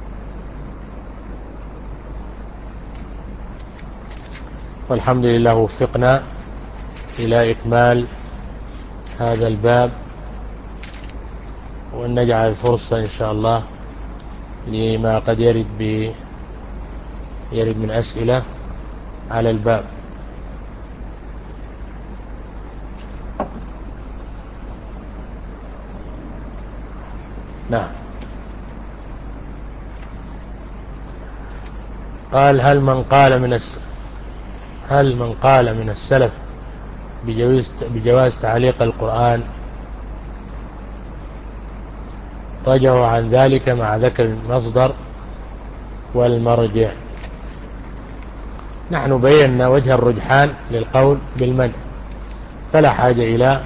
A: والحمد لله وفقنا إلى إكمال هذا الباب، وأن نجعل الفرصة إن شاء الله لما قد يرد ب يرد من أسئلة على الباب. نعم. قال هل من قال من الس... هل من قال من السلف بجواز بجواز تعليق القرآن رجعوا عن ذلك مع ذكر المصدر والمرجع. نحن بينا وجه الرجحان للقول بالمنع، فلا حاجة إلى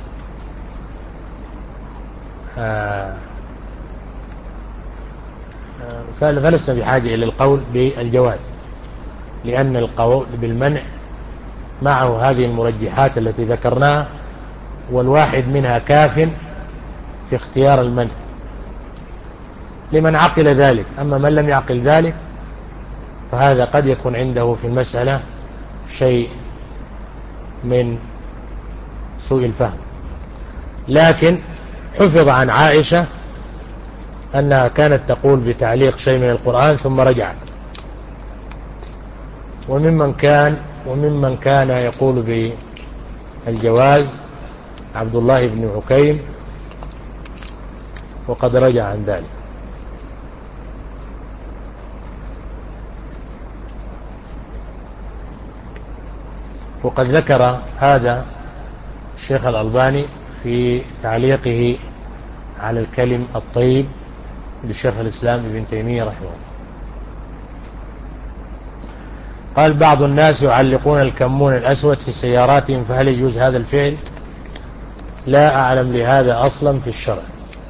A: آه فلسنا بحاجة إلى القول بالجواز، لأن القول بالمنع معه هذه المرجحات التي ذكرناها، والواحد منها كاف في اختيار المنع لمن عقل ذلك. أما من لم يعقل ذلك فهذا قد يكون عنده في المسألة شيء من سوء الفهم. لكن حفظ عن عائشة أنها كانت تقول بتعليق شيء من القرآن ثم رجعت. وممن كان وممن كان يقول بالجواز عبد الله بن عكيم، وقد رجع عن ذلك. وقد ذكر هذا الشيخ الألباني في تعليقه على الكلم الطيب للشيخ الإسلام ابن تيمية رحمه الله. قال: بعض الناس يعلقون الكمون الأسود في سياراتهم، فهل يجوز هذا الفعل؟ لا أعلم لهذا أصلا في الشرع.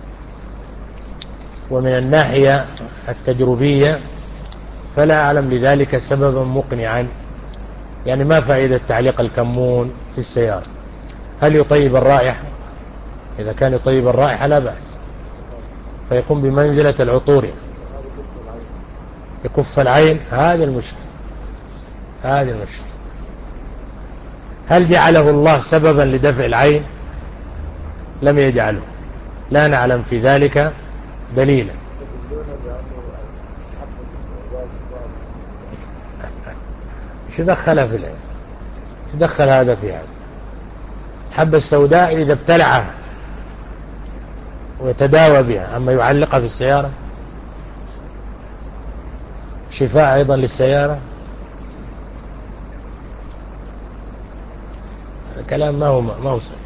A: ومن الناحية التجربية فلا أعلم لذلك سببا مقنعا. يعني ما فائدة تعليق الكمون في السيارة؟ هل يطيب الرائحة؟ إذا كان يطيب الرائحة لا بأس، فيكون بمنزلة العطور، يكف العين. هذه المشكلة هذه المشكلة هل جعله الله سببا لدفع العين؟ لم يجعله، لا نعلم في ذلك دليلا. ايش دخلها في العين؟ ايش دخل هذا في هذا؟ الحبة السوداء إذا ابتلعها ويتداوى بها، أما يعلقها في السيارة شفاء أيضا للسيارة. الكلام ما هو ما هو صحيح.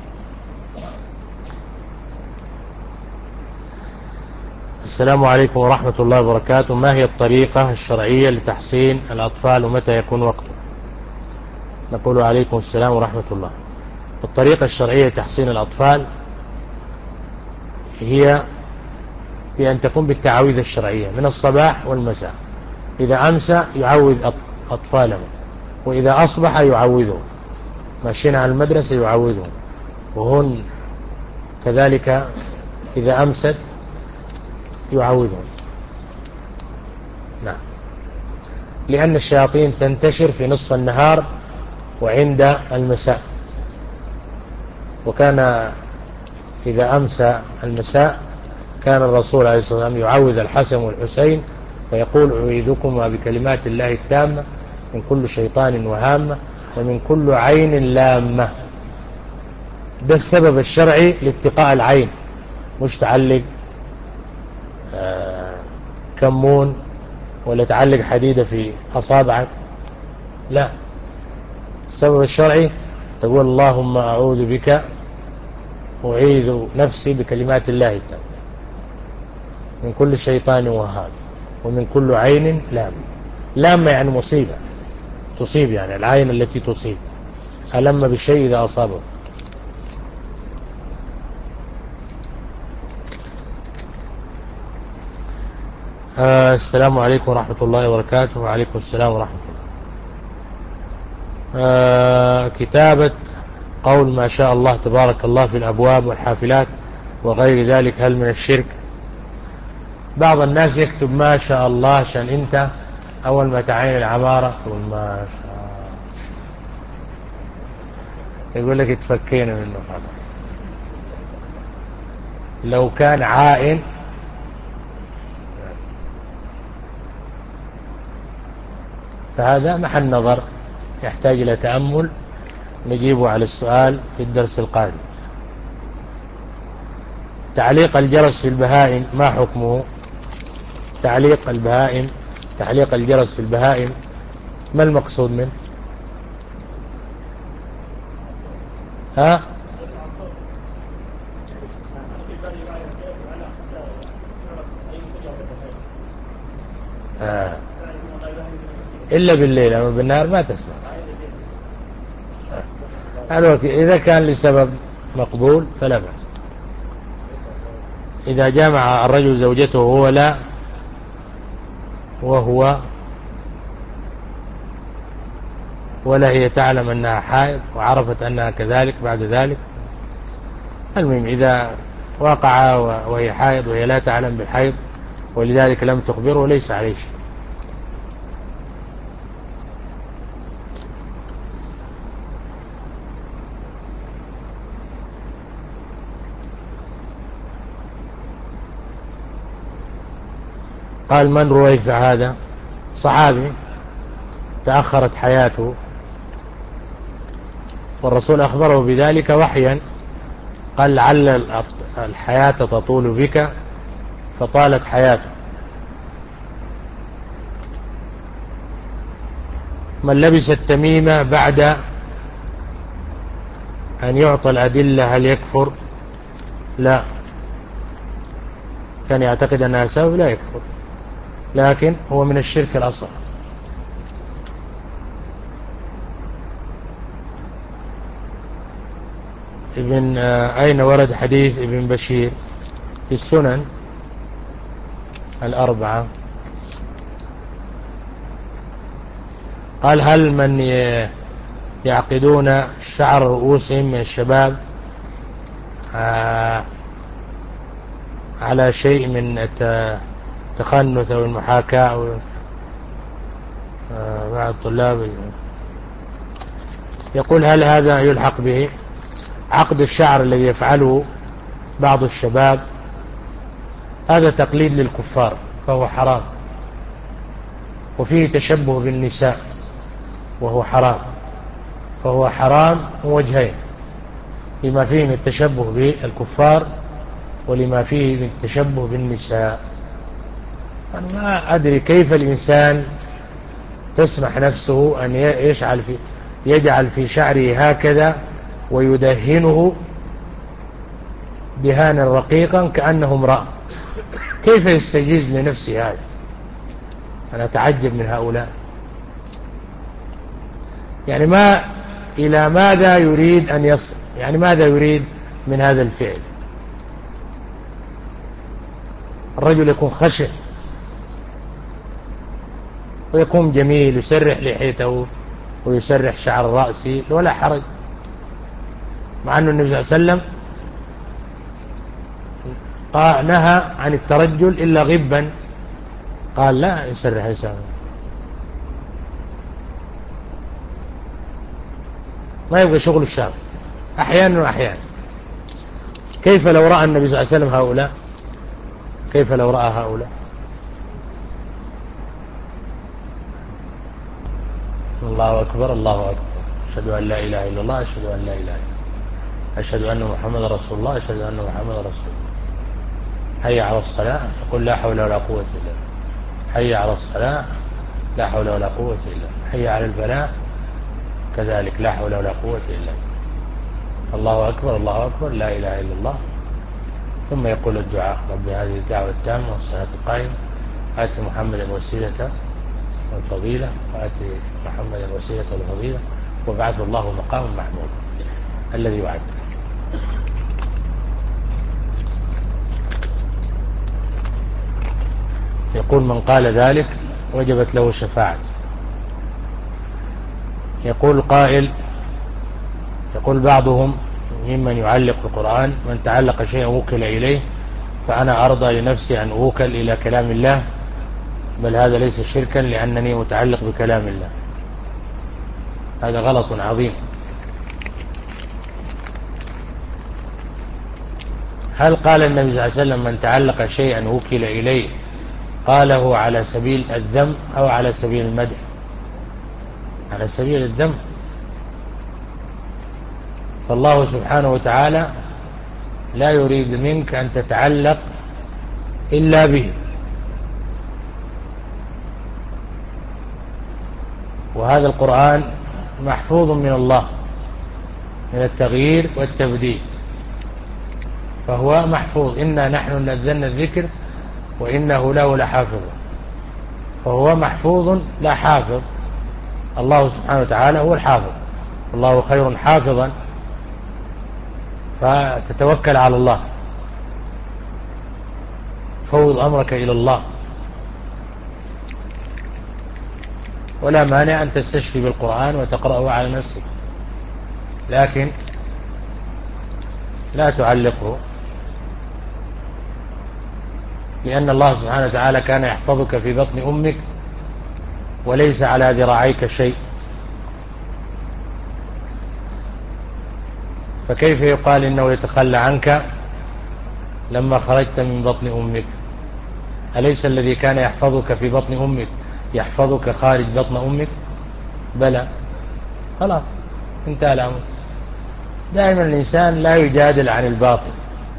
A: السلام عليكم ورحمة الله وبركاته. ما هي الطريقة الشرعية لتحصين الأطفال ومتى يكون وقته؟ نقول عليكم السلام ورحمة الله. الطريقة الشرعية لتحصين الأطفال هي بأن تكون بالتعاويذ الشرعية من الصباح والمساء. إذا أمسى يعوذ أطفاله، وإذا أصبح يعوذهم، ماشيين على المدرسة يعوذهم، وهن كذلك إذا أمست يعوذهم. نعم، لأن الشياطين تنتشر في نصف النهار وعند المساء. وكان إذا أمسى المساء كان الرسول عليه الصلاة والسلام يعوذ الحسن والحسين فيقول: أعيذكما بكلمات الله التامة من كل شيطان وهامة ومن كل عين لامة. ده السبب الشرعي لاتقاء العين، مش تعلق آه كمون ولا تعلق حديدة في أصابعك، لا. السبب الشرعي تقول: اللهم أعوذ بك، أعيذ نفسي بكلمات الله التامة من كل شيطان وهام ومن كل عين لامة. لامة يعني مصيبة تصيب، يعني العين التي تصيب، ألم بالشيء إذا أصابه. آه السلام عليكم ورحمة الله وبركاته. وعليكم السلام ورحمة الله. آه كتابة قول ما شاء الله تبارك الله في الأبواب والحافلات وغير ذلك هل من الشرك؟ بعض الناس يكتب ما شاء الله عشان انت اول ما تعين العمارة تقول ما شاء الله، يقول لك اتفكينا منه. خلاص لو كان عائن فهذا محل نظر يحتاج إلى تأمل، نجيبه على السؤال في الدرس القادم. تعليق الجرس في البهائم ما حكمه؟ تعليق البهائم تعليق الجرس في البهائم ما المقصود منه؟ ها؟ آه. إلا بالليل، أما بالنهار ما تسمع. آه. إذا كان لسبب مقبول فلا بأس. إذا جامع الرجل زوجته وهو لا وهو ولا هي تعلم أنها حائض وعرفت أنها كذلك بعد ذلك. المهم إذا وقع وهي حائض وهي لا تعلم بالحيض ولذلك لم تخبره ليس عليه شيء. قال من رويفع هذا؟ صحابي تأخرت حياته والرسول أخبره بذلك وحيا، قال لعل الحياة تطول بك فطالت حياته. من لبس التميمة بعد أن يعطى الأدلة هل يكفر؟ لا، كان يعتقد أنها سبب لا يكفر، لكن هو من الشرك الأصغر. ابن أين ورد حديث ابن بشير؟ في السنن الأربعة. قال هل من يعقدون شعر رؤوسهم من الشباب على شيء من التخنث أو المحاكاة مع الطلاب؟ يقول هل هذا يلحق به؟ عقد الشعر الذي يفعله بعض الشباب هذا تقليد للكفار فهو حرام، وفيه تشبه بالنساء وهو حرام، فهو حرام وجهين، لما فيه من التشبه بالكفار ولما فيه من التشبه بالنساء. أنا ما أدري كيف الإنسان تسمح نفسه أن يجعل في يجعل في شعره هكذا ويدهنه دهانا رقيقا كأنه امرأة، كيف يستجيز لنفسه هذا؟ أنا أتعجب من هؤلاء. يعني ما إلى ماذا يريد أن يصل؟ يعني ماذا يريد من هذا الفعل؟ الرجل يكون خشن ويكون جميل، يسرح لحيته ويسرح شعر رأسه ولا حرج، مع أنه النبي صلى الله عليه وسلم نهى عن الترجل إلا غبا، قال لا يسرح لسانه. ما يبقى شغل الشاب أحيانا وأحيانا. كيف لو رأى النبي صلى الله عليه وسلم هؤلاء؟ كيف لو رأى هؤلاء؟ الله أكبر الله أكبر، أشهد أن لا إله إلا الله، أشهد أن لا إله إلا الله، أشهد أن محمد رسول الله، أشهد أن محمد رسول الله. حي على الصلاة، يقول لا حول ولا قوة إلا بالله. حي على الصلاة، لا حول ولا قوة إلا بالله. حي على الفلاح، كذلك لا حول ولا قوة إلا بالله. الله أكبر الله أكبر، لا إله إلا الله. ثم يقول الدعاء رب هذه الدعوة التامة والصلاة القائمة آت محمد الوسيلة والفضيلة وآتي محمد الوسيلة والفضيلة وابعثه الله مقام محمود الذي وعد. يقول من قال ذلك وجبت له شفاعة. يقول قائل، يقول بعضهم ممن يعلق القرآن من تعلق شيئا وكل إليه فأنا أرضى لنفسي أن أوكل إلى كلام الله، بل هذا ليس شركا لأنني متعلق بكلام الله. هذا غلط عظيم. هل قال النبي صلى الله عليه وسلم من تعلق شيئا وكل إليه قاله على سبيل الذم أو على سبيل المدح؟ على سبيل الذم. فالله سبحانه وتعالى لا يريد منك أن تتعلق إلا به، وهذا القرآن محفوظ من الله من التغيير والتبديل، فهو محفوظ. إنا نحن نزلنا الذكر وإنه له لحافظ، فهو محفوظ لا حافظ. الله سبحانه وتعالى هو الحافظ، الله خير حافظا، فتتوكل على الله، فوض أمرك إلى الله. ولا مانع أن تستشفي بالقرآن وتقرأه على نفسك، لكن لا تعلقه، لأن الله سبحانه وتعالى كان يحفظك في بطن أمك وليس على ذراعيك شيء، فكيف يقال إنه يتخلى عنك لما خرجت من بطن أمك؟ أليس الذي كان يحفظك في بطن أمك يحفظك خارج بطن أمك؟ بلى، خلاص انتهى الأمر. دائما الإنسان لا يجادل عن الباطل،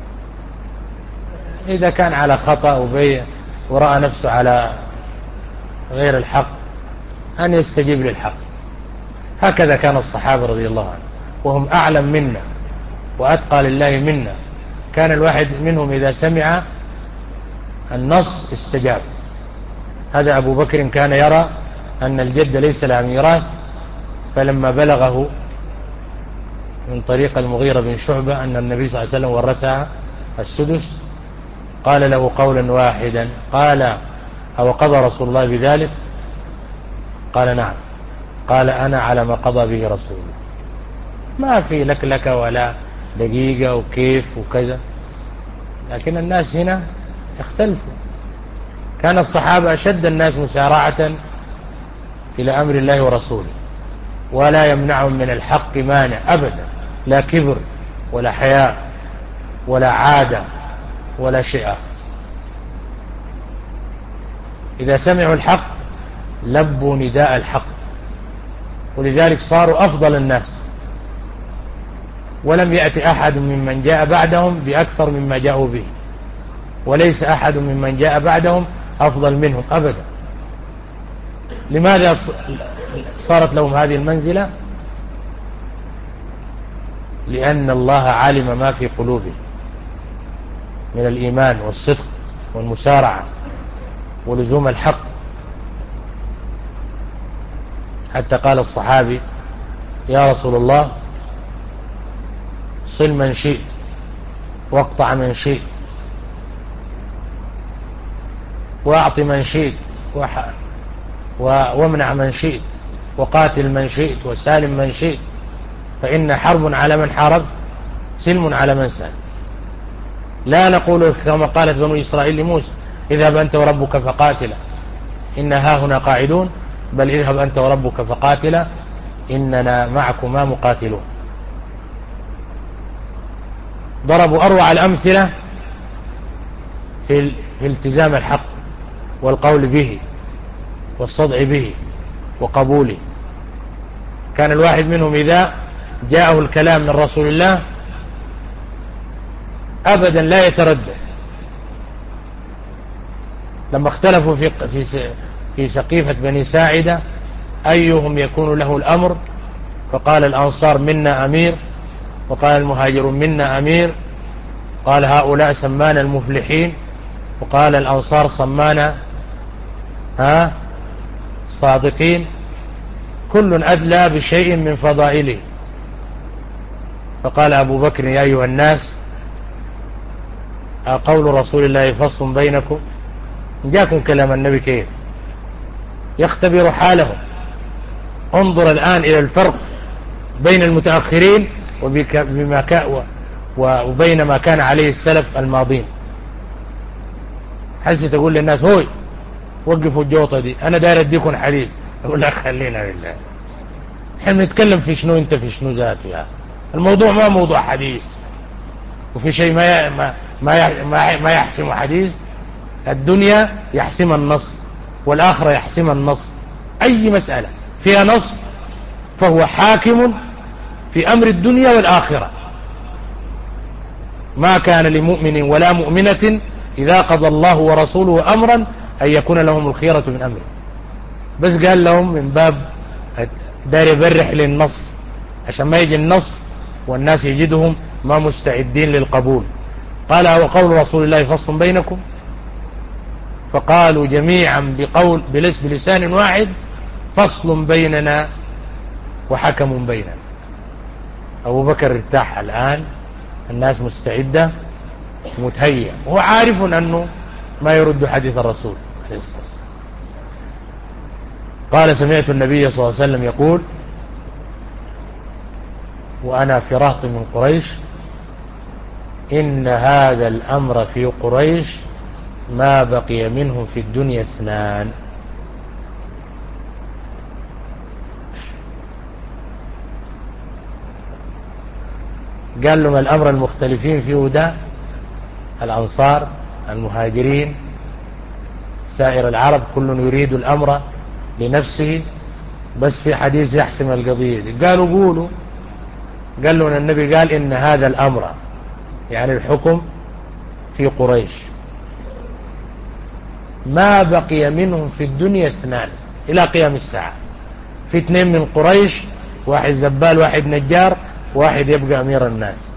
A: إذا كان على خطأ ورأى نفسه على غير الحق أن يستجيب للحق. هكذا كان الصحابة رضي الله عنهم، وهم أعلم منا وأتقى لله منا. كان الواحد منهم إذا سمع النص استجاب. هذا أبو بكر كان يرى أن الجد ليس له ميراث، فلما بلغه من طريق المغيرة بن شعبة أن النبي صلى الله عليه وسلم ورثها السدس قال له قولا واحدا، قال: أو قضى رسول الله بذلك؟ قال: نعم. قال: أنا على ما قضى به رسول الله. ما في لكلكة ولا دقيقة وكيف وكذا، لكن الناس هنا اختلفوا. كان الصحابة أشد الناس مسارعة إلى أمر الله ورسوله، ولا يمنعهم من الحق مانع أبدا، لا كبر ولا حياء ولا عادة ولا شيء آخر. إذا سمعوا الحق لبوا نداء الحق، ولذلك صاروا أفضل الناس، ولم يأتي أحد ممن جاء بعدهم بأكثر مما جاءوا به، وليس أحد ممن جاء بعدهم أفضل منهم أبدا. لماذا صارت لهم هذه المنزلة؟ لأن الله علم ما في قلوبهم من الإيمان والصدق والمسارعة ولزوم الحق. حتى قال الصحابي: يا رسول الله، صل من شئت واقطع من شئت واعط من شئت وامنع من شئت وقاتل من شئت وسالم من شئت، فإن حرب على من حارب سلم على من سالم. لا نقول كما قالت بنو إسرائيل لموسى: اذهب أنت وربك فقاتلا إنا هاهنا قاعدون، بل اذهب أنت وربك فقاتلا إننا معكما مقاتلون. ضربوا أروع الأمثلة في التزام الحق والقول به والصدع به وقبوله. كان الواحد منهم إذا جاءه الكلام من رسول الله أبدا لا يتردد. لما اختلفوا في في في سقيفة بني ساعدة أيهم يكون له الأمر، فقال الأنصار: منا أمير، وقال المهاجرون: منا أمير. قال: هؤلاء سمانا المفلحين، وقال الأنصار: سمانا ها صادقين. كل أدلى بشيء من فضائله. فقال أبو بكر: يا أيها الناس، قول رسول الله فصل بينكم. جاكم كلام النبي كيف يختبر حالهم. انظر الآن إلى الفرق بين المتأخرين وبما كان وبين ما كان عليه السلف الماضين. حسي تقول للناس: هوي وقفوا الجوطة دي، أنا داير أديكم حديث. أقول لك خلينا بالله، احنا نتكلم في شنو، انت في شنو ذاته يعني. الموضوع ما موضوع حديث، وفي شيء ما ما ما ما يحسم حديث. الدنيا يحسم النص، والآخرة يحسم النص. أي مسألة فيها نص فهو حاكم في أمر الدنيا والآخرة. ما كان لمؤمن ولا مؤمنة إذا قضى الله ورسوله أمرا أن يكون لهم الخيرة من أمره. بس قال لهم من باب دار يبرح للنص، عشان ما يجي النص والناس يجدهم ما مستعدين للقبول. قال: وقول رسول الله فصل بينكم. فقالوا جميعا بقول بلسان واحد: فصل بيننا وحكم بيننا. أبو بكر ارتاح الآن، الناس مستعدة متهيئة، وهو عارف أنه ما يرد حديث الرسول عليه الصلاة والسلام. قال سمعت النبي صلى الله عليه وسلم يقول وأنا في رهط من قريش إن هذا الأمر في قريش ما بقي منهم في الدنيا اثنان. قال لهم الأمر المختلفين فيه ده الأنصار المهاجرين سائر العرب كل يريد الأمر لنفسه، بس في حديث يحسم القضية دي. قالوا قولوا. قال لهم النبي قال إن هذا الأمر يعني الحكم في قريش ما بقي منهم في الدنيا اثنان إلى قيام الساعة. في اثنين من قريش، واحد زبال واحد نجار، واحد يبقى أمير الناس.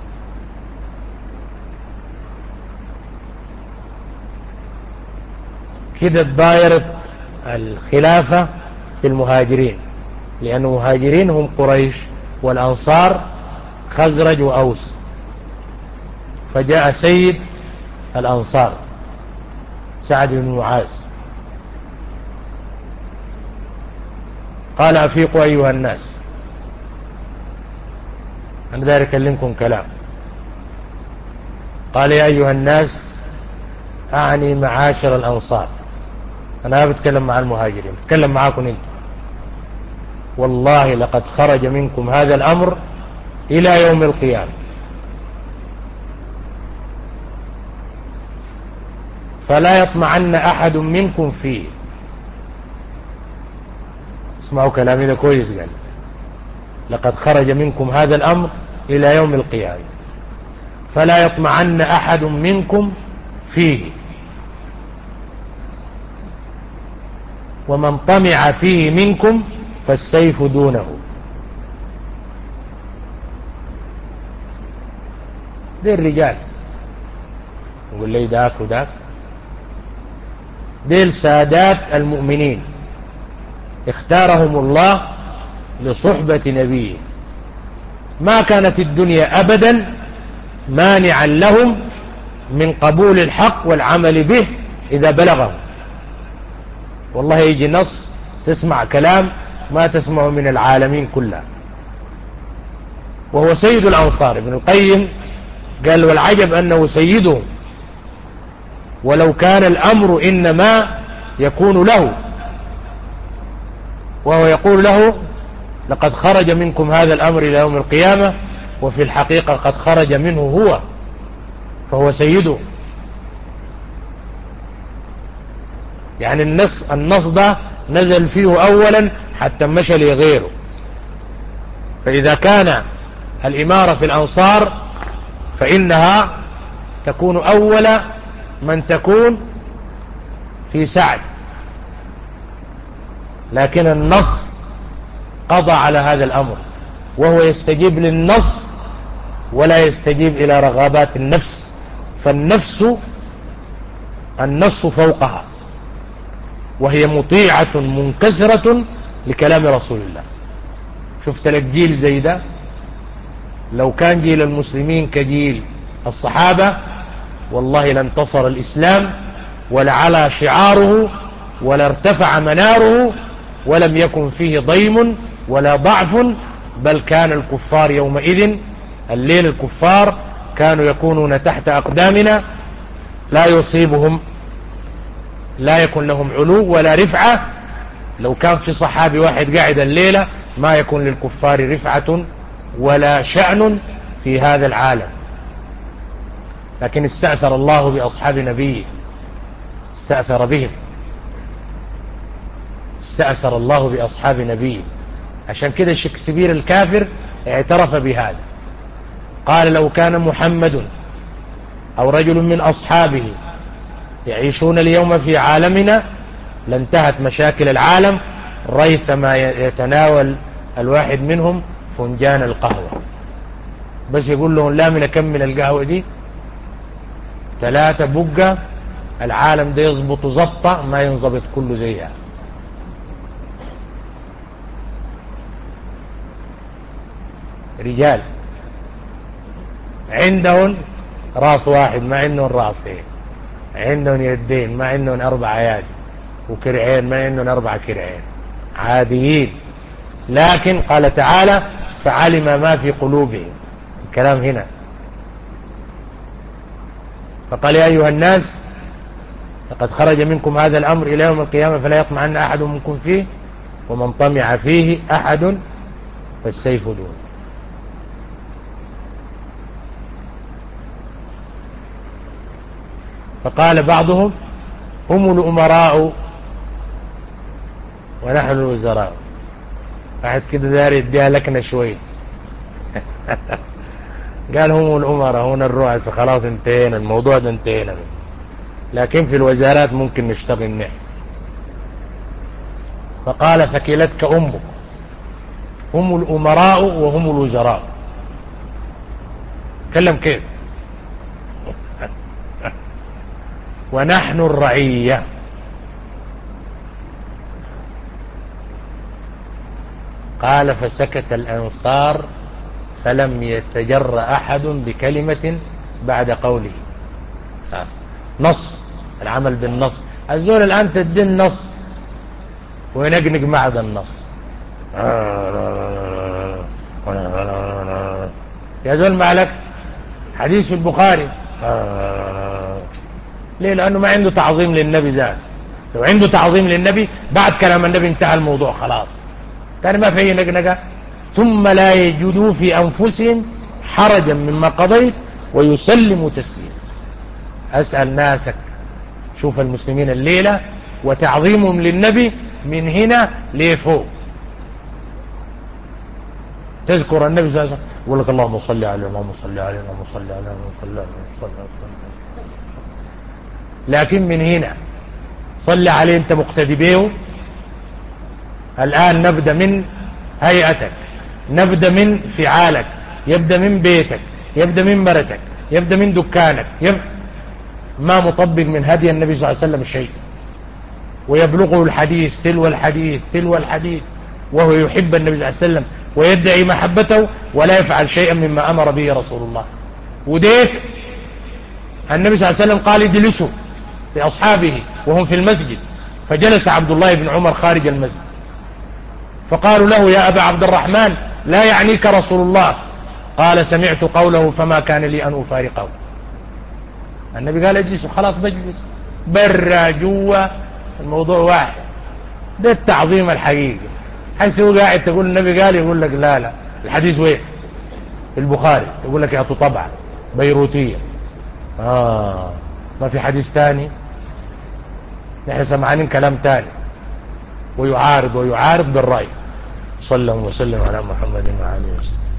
A: كده دائرة الخلافة في المهاجرين، لأن المهاجرين هم قريش والأنصار خزرج وأوس. فجاء سيد الأنصار سعد بن معاذ قال أفيقوا أيها الناس، أنا داير أكلمكم كلام. قال يا أيها الناس أعني معاشر الأنصار، أنا بتكلم مع المهاجرين، بتكلم معاكم أنتم. والله لقد خرج منكم هذا الأمر إلى يوم القيامة، فلا يطمعن أحد منكم فيه. اسمعوا كلامي ده كويس. قال لقد خرج منكم هذا الأمر إلى يوم القيامة فلا يطمعن أحد منكم فيه، ومن طمع فيه منكم فالسيف دونه. دي الرجال نقول لي داك وداك، ديل سادات المؤمنين اختارهم الله لصحبة نبيه. ما كانت الدنيا أبدا مانعا لهم من قبول الحق والعمل به إذا بلغهم. والله يجي نص تسمع كلام ما تسمعه من العالمين كلها، وهو سيد الأنصار. ابن القيم قال والعجب أنه سيدهم، ولو كان الأمر إنما يكون له، وهو يقول له لقد خرج منكم هذا الأمر إلى يوم القيامة، وفي الحقيقة قد خرج منه هو، فهو سيده. يعني النص النص ده نزل فيه أولا حتى مشى لغيره. فإذا كان الإمارة في الأنصار فإنها تكون أول من تكون في سعد، لكن النص قضى على هذا الأمر، وهو يستجيب للنص ولا يستجيب إلى رغبات النفس. فالنفس النص فوقها، وهي مطيعة منكسرة لكلام رسول الله. شفت لك جيل زي ده، لو كان جيل المسلمين كجيل الصحابة والله لانتصر الإسلام ولعلى شعاره ولا ارتفع مناره، ولم يكن فيه ضيم ولا ضعف، بل كان الكفار يومئذ الليل الكفار كانوا يكونون تحت أقدامنا لا يصيبهم، لا يكون لهم علو ولا رفعة. لو كان في صحابي واحد قاعد الليلة ما يكون للكفار رفعة ولا شأن في هذا العالم. لكن استأثر الله بأصحاب نبيه، استأثر بهم، استأثر الله بأصحاب نبيه. عشان كده شكسبير الكافر اعترف بهذا، قال لو كان محمد أو رجل من أصحابه يعيشون اليوم في عالمنا لانتهت مشاكل العالم ريثما يتناول الواحد منهم فنجان القهوة. بس يقول لهم لا من أكمل القهوة دي ثلاثة بقى العالم ده يضبط زبطة ما ينضبط كله زيها. رجال عندهم راس واحد ما عندهم راسين، عندهم يدين ما عندهم أربع أيادي، وكرعين ما عندهم أربع كرعين. عاديين، لكن قال تعالى فعلم ما في قلوبهم، الكلام هنا. فقال يا أيها الناس لقد خرج منكم هذا الأمر إلى يوم القيامة فلا يطمعن أحد منكم فيه ومن طمع فيه أحد فالسيف دونه. فقال بعضهم هم الأمراء ونحن الوزراء. واحد كده داري يديها لكنا شوي قال هم الأمراء هنا الرؤساء، خلاص انتهينا الموضوع ده انتهينا منه، لكن في الوزارات ممكن نشتغل نحن. فقال ثكلتك أمك، هم الأمراء وهم الوزراء. تكلم كيف؟ ونحن الرعية. قال فسكت الأنصار فلم يتجر أحد بكلمة بعد قوله. نص، العمل بالنص. الزول الآن تدي النص وينقنق معد النص. يا زول مالك حديث في البخاري. ليه؟ لأنه ما عنده تعظيم للنبي ذاته. لو عنده تعظيم للنبي بعد كلام النبي انتهى الموضوع خلاص، تاني ما في نقنقة. ثم لا يجدوا في أنفسهم حرجا مما قضيت ويسلموا تسليما. أسأل ناسك، شوف المسلمين الليلة وتعظيمهم للنبي من هنا لفوق. تذكر النبي صلى الله عليه وسلم يقول لك اللهم صل عليه اللهم صل عليه اللهم صل عليه اللهم صل عليه صل عليه. لكن من هنا صل عليه انت مقتدي به. الآن نبدأ من هيئتك، نبدأ من فعالك، يبدأ من بيتك، يبدأ من مرتك، يبدأ من دكانك. يبدأ ما مطبق من هدي النبي صلى الله عليه وسلم شيء، ويبلغه الحديث تلو الحديث تلو الحديث وهو يحب النبي صلى الله عليه وسلم ويدعي محبته ولا يفعل شيئا مما أمر به رسول الله. وديك النبي صلى الله عليه وسلم قال اجلسوا لأصحابه وهم في المسجد، فجلس عبد الله بن عمر خارج المسجد، فقالوا له يا أبا عبد الرحمن لا يعنيك رسول الله. قال سمعت قوله فما كان لي أن أفارقه. النبي قال اجلسوا، خلاص بجلس، برا جوا الموضوع واحد. ده التعظيم الحقيقي. حيث هو قاعد تقول النبي قال يقول لك لا لا الحديث وين؟ في البخاري. يقول لك يا طبعا بيروتية. آه ما في حديث تاني؟ نحن سمعانين كلام تاني، ويعارض ويعارض بالرأي. صلى الله وسلم على محمد وعلى آله وسلم.